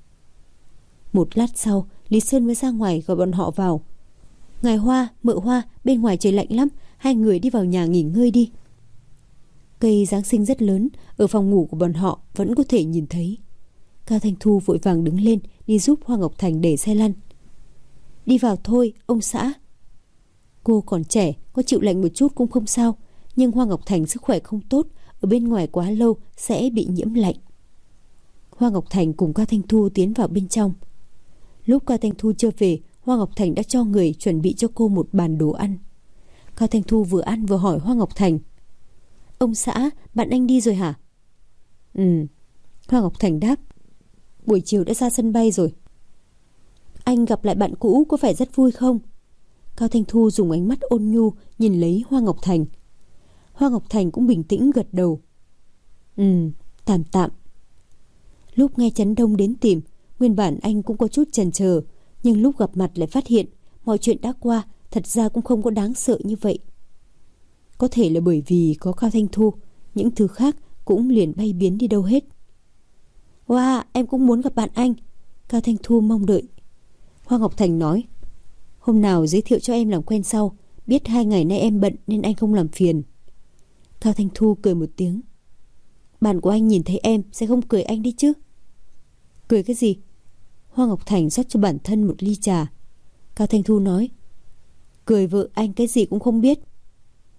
Một lát sau, Lý Sơn mới ra ngoài gọi bọn họ vào. Ngài Hoa, mợ Hoa, bên ngoài trời lạnh lắm, hai người đi vào nhà nghỉ ngơi đi. Cây Giáng sinh rất lớn, ở phòng ngủ của bọn họ vẫn có thể nhìn thấy. Cao Thanh Thu vội vàng đứng lên đi giúp Hoa Ngọc Thành đẩy xe lăn. Đi vào thôi, ông xã. Cô còn trẻ, có chịu lạnh một chút cũng không sao, nhưng Hoa Ngọc Thành sức khỏe không tốt, ở bên ngoài quá lâu sẽ bị nhiễm lạnh. Hoa Ngọc Thành cùng Cao Thanh Thu tiến vào bên trong. Lúc Cao Thanh Thu chưa về, Hoa Ngọc Thành đã cho người chuẩn bị cho cô một bàn đồ ăn. Cao Thanh Thu vừa ăn vừa hỏi Hoa Ngọc Thành: ông xã, bạn anh đi rồi hả? Ừ. Hoa Ngọc Thành đáp: buổi chiều đã ra sân bay rồi. Anh gặp lại bạn cũ có phải rất vui không? Cao Thanh Thu dùng ánh mắt ôn nhu nhìn lấy Hoa Ngọc Thành. Hoa Ngọc Thành cũng bình tĩnh gật đầu. Ừ, tạm tạm. Lúc nghe Trấn Đông đến tìm, nguyên bản anh cũng có chút chần chờ, nhưng lúc gặp mặt lại phát hiện mọi chuyện đã qua, thật ra cũng không có đáng sợ như vậy. Có thể là bởi vì có Cao Thanh Thu, những thứ khác cũng liền bay biến đi đâu hết. Wow, em cũng muốn gặp bạn anh. Cao Thanh Thu mong đợi. Hoa Ngọc Thành nói: hôm nào giới thiệu cho em làm quen sau, biết hai ngày nay em bận nên anh không làm phiền. Cao Thanh Thu cười một tiếng. Bạn của anh nhìn thấy em sẽ không cười anh đi chứ? Cười cái gì? Hoa Ngọc Thành rót cho bản thân một ly trà. Cao Thanh Thu nói: cười vợ anh cái gì cũng không biết.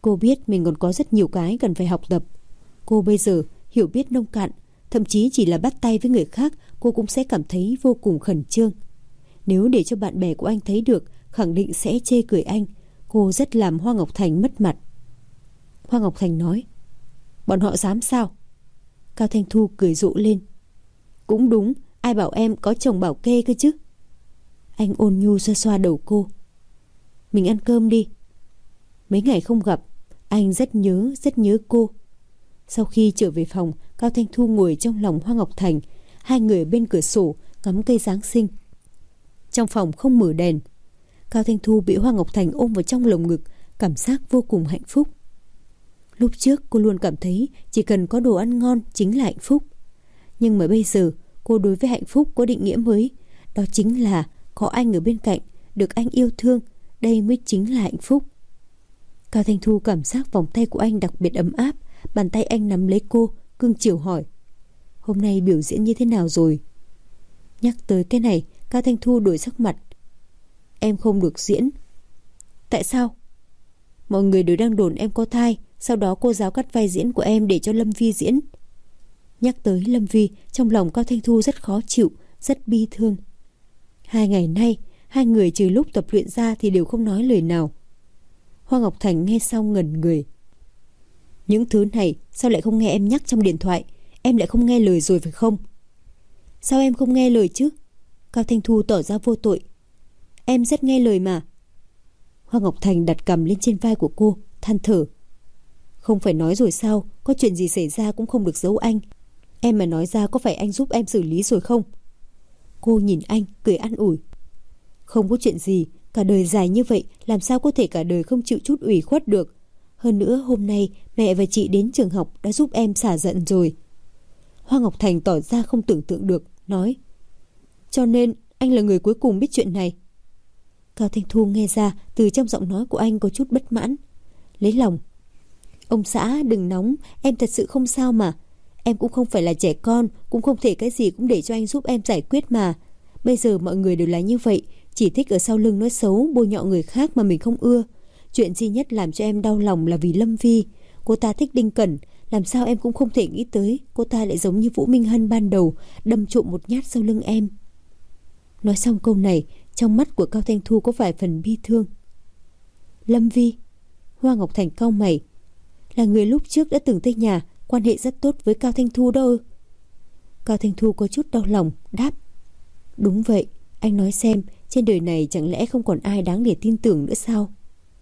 Cô biết mình còn có rất nhiều cái cần phải học tập. Cô bây giờ hiểu biết nông cạn, thậm chí chỉ là bắt tay với người khác cô cũng sẽ cảm thấy vô cùng khẩn trương. Nếu để cho bạn bè của anh thấy được, khẳng định sẽ chê cười anh. Cô rất làm Hoa Ngọc Thành mất mặt. Hoa Ngọc Thành nói: bọn họ dám sao? Cao Thanh Thu cười rộ lên: cũng đúng, ai bảo em có chồng bảo kê cơ chứ. Anh ôn nhu xoa xoa đầu cô: mình ăn cơm đi. Mấy ngày không gặp, anh rất nhớ, rất nhớ cô. Sau khi trở về phòng, Cao Thanh Thu ngồi trong lòng Hoa Ngọc Thành. Hai người ở bên cửa sổ ngắm cây Giáng sinh. Trong phòng không mở đèn. Cao Thanh Thu bị Hoa Ngọc Thành ôm vào trong lồng ngực, cảm giác vô cùng hạnh phúc. Lúc trước cô luôn cảm thấy chỉ cần có đồ ăn ngon chính là hạnh phúc. Nhưng mà bây giờ cô đối với hạnh phúc có định nghĩa mới. Đó chính là có anh ở bên cạnh, được anh yêu thương. Đây mới chính là hạnh phúc. Cao Thanh Thu cảm giác vòng tay của anh đặc biệt ấm áp. Bàn tay anh nắm lấy cô, cưng chiều hỏi: hôm nay biểu diễn như thế nào rồi? Nhắc tới cái này, Cao Thanh Thu đổi sắc mặt. Em không được diễn. Tại sao? Mọi người đều đang đồn em có thai. Sau đó cô giáo cắt vai diễn của em để cho Lâm Vi diễn. Nhắc tới Lâm Vi, trong lòng Cao Thanh Thu rất khó chịu, rất bi thương. Hai ngày nay, hai người trừ lúc tập luyện ra thì đều không nói lời nào. Hoa Ngọc Thành nghe xong ngẩn người. Những thứ này sao lại không nghe em nhắc trong điện thoại? Em lại không nghe lời rồi phải không? Sao em không nghe lời chứ? Cao Thanh Thu tỏ ra vô tội. Em rất nghe lời mà. Hoa Ngọc Thành đặt cằm lên trên vai của cô, than thở. Không phải nói rồi sao? Có chuyện gì xảy ra cũng không được giấu anh. Em mà nói ra có phải anh giúp em xử lý rồi không? Cô nhìn anh, cười an ủi. Không có chuyện gì. Cả đời dài như vậy, làm sao có thể cả đời không chịu chút ủy khuất được. Hơn nữa hôm nay mẹ và chị đến trường học đã giúp em xả giận rồi. Hoa Ngọc Thành tỏ ra không tưởng tượng được, nói: cho nên anh là người cuối cùng biết chuyện này. Cao Thanh Thu nghe ra từ trong giọng nói của anh có chút bất mãn. Lấy lòng: ông xã đừng nóng, em thật sự không sao mà. Em cũng không phải là trẻ con, cũng không thể cái gì cũng để cho anh giúp em giải quyết mà. Bây giờ mọi người đều là như vậy, chỉ thích ở sau lưng nói xấu, bôi nhọ người khác mà mình không ưa. Chuyện duy nhất làm cho em đau lòng là vì Lâm Vi. Cô ta thích Đinh Cẩn, làm sao em cũng không thể nghĩ tới cô ta lại giống như Vũ Minh Hân ban đầu, đâm trộm một nhát sau lưng em. Nói xong câu này, trong mắt của Cao Thanh Thu có vài phần bi thương. Lâm Vi? Hoa Ngọc Thành cau mày. Là người lúc trước đã từng tới nhà, quan hệ rất tốt với Cao Thanh Thu đâu. Cao Thanh Thu có chút đau lòng, đáp: đúng vậy, anh nói xem, trên đời này chẳng lẽ không còn ai đáng để tin tưởng nữa sao?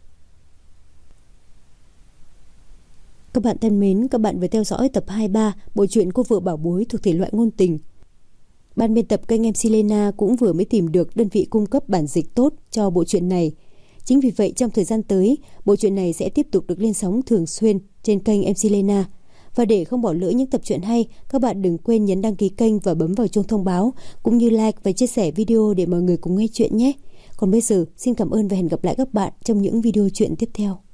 Các bạn thân mến, các bạn vừa theo dõi tập hai mươi ba bộ truyện Cô vợ bảo bối thuộc thể loại ngôn tình. Ban biên tập kênh em xê Lena cũng vừa mới tìm được đơn vị cung cấp bản dịch tốt cho bộ truyện này. Chính vì vậy trong thời gian tới, bộ truyện này sẽ tiếp tục được lên sóng thường xuyên trên kênh em xê Lena. Và để không bỏ lỡ những tập truyện hay, các bạn đừng quên nhấn đăng ký kênh và bấm vào chuông thông báo, cũng như like và chia sẻ video để mọi người cùng nghe chuyện nhé. Còn bây giờ, xin cảm ơn và hẹn gặp lại các bạn trong những video truyện tiếp theo.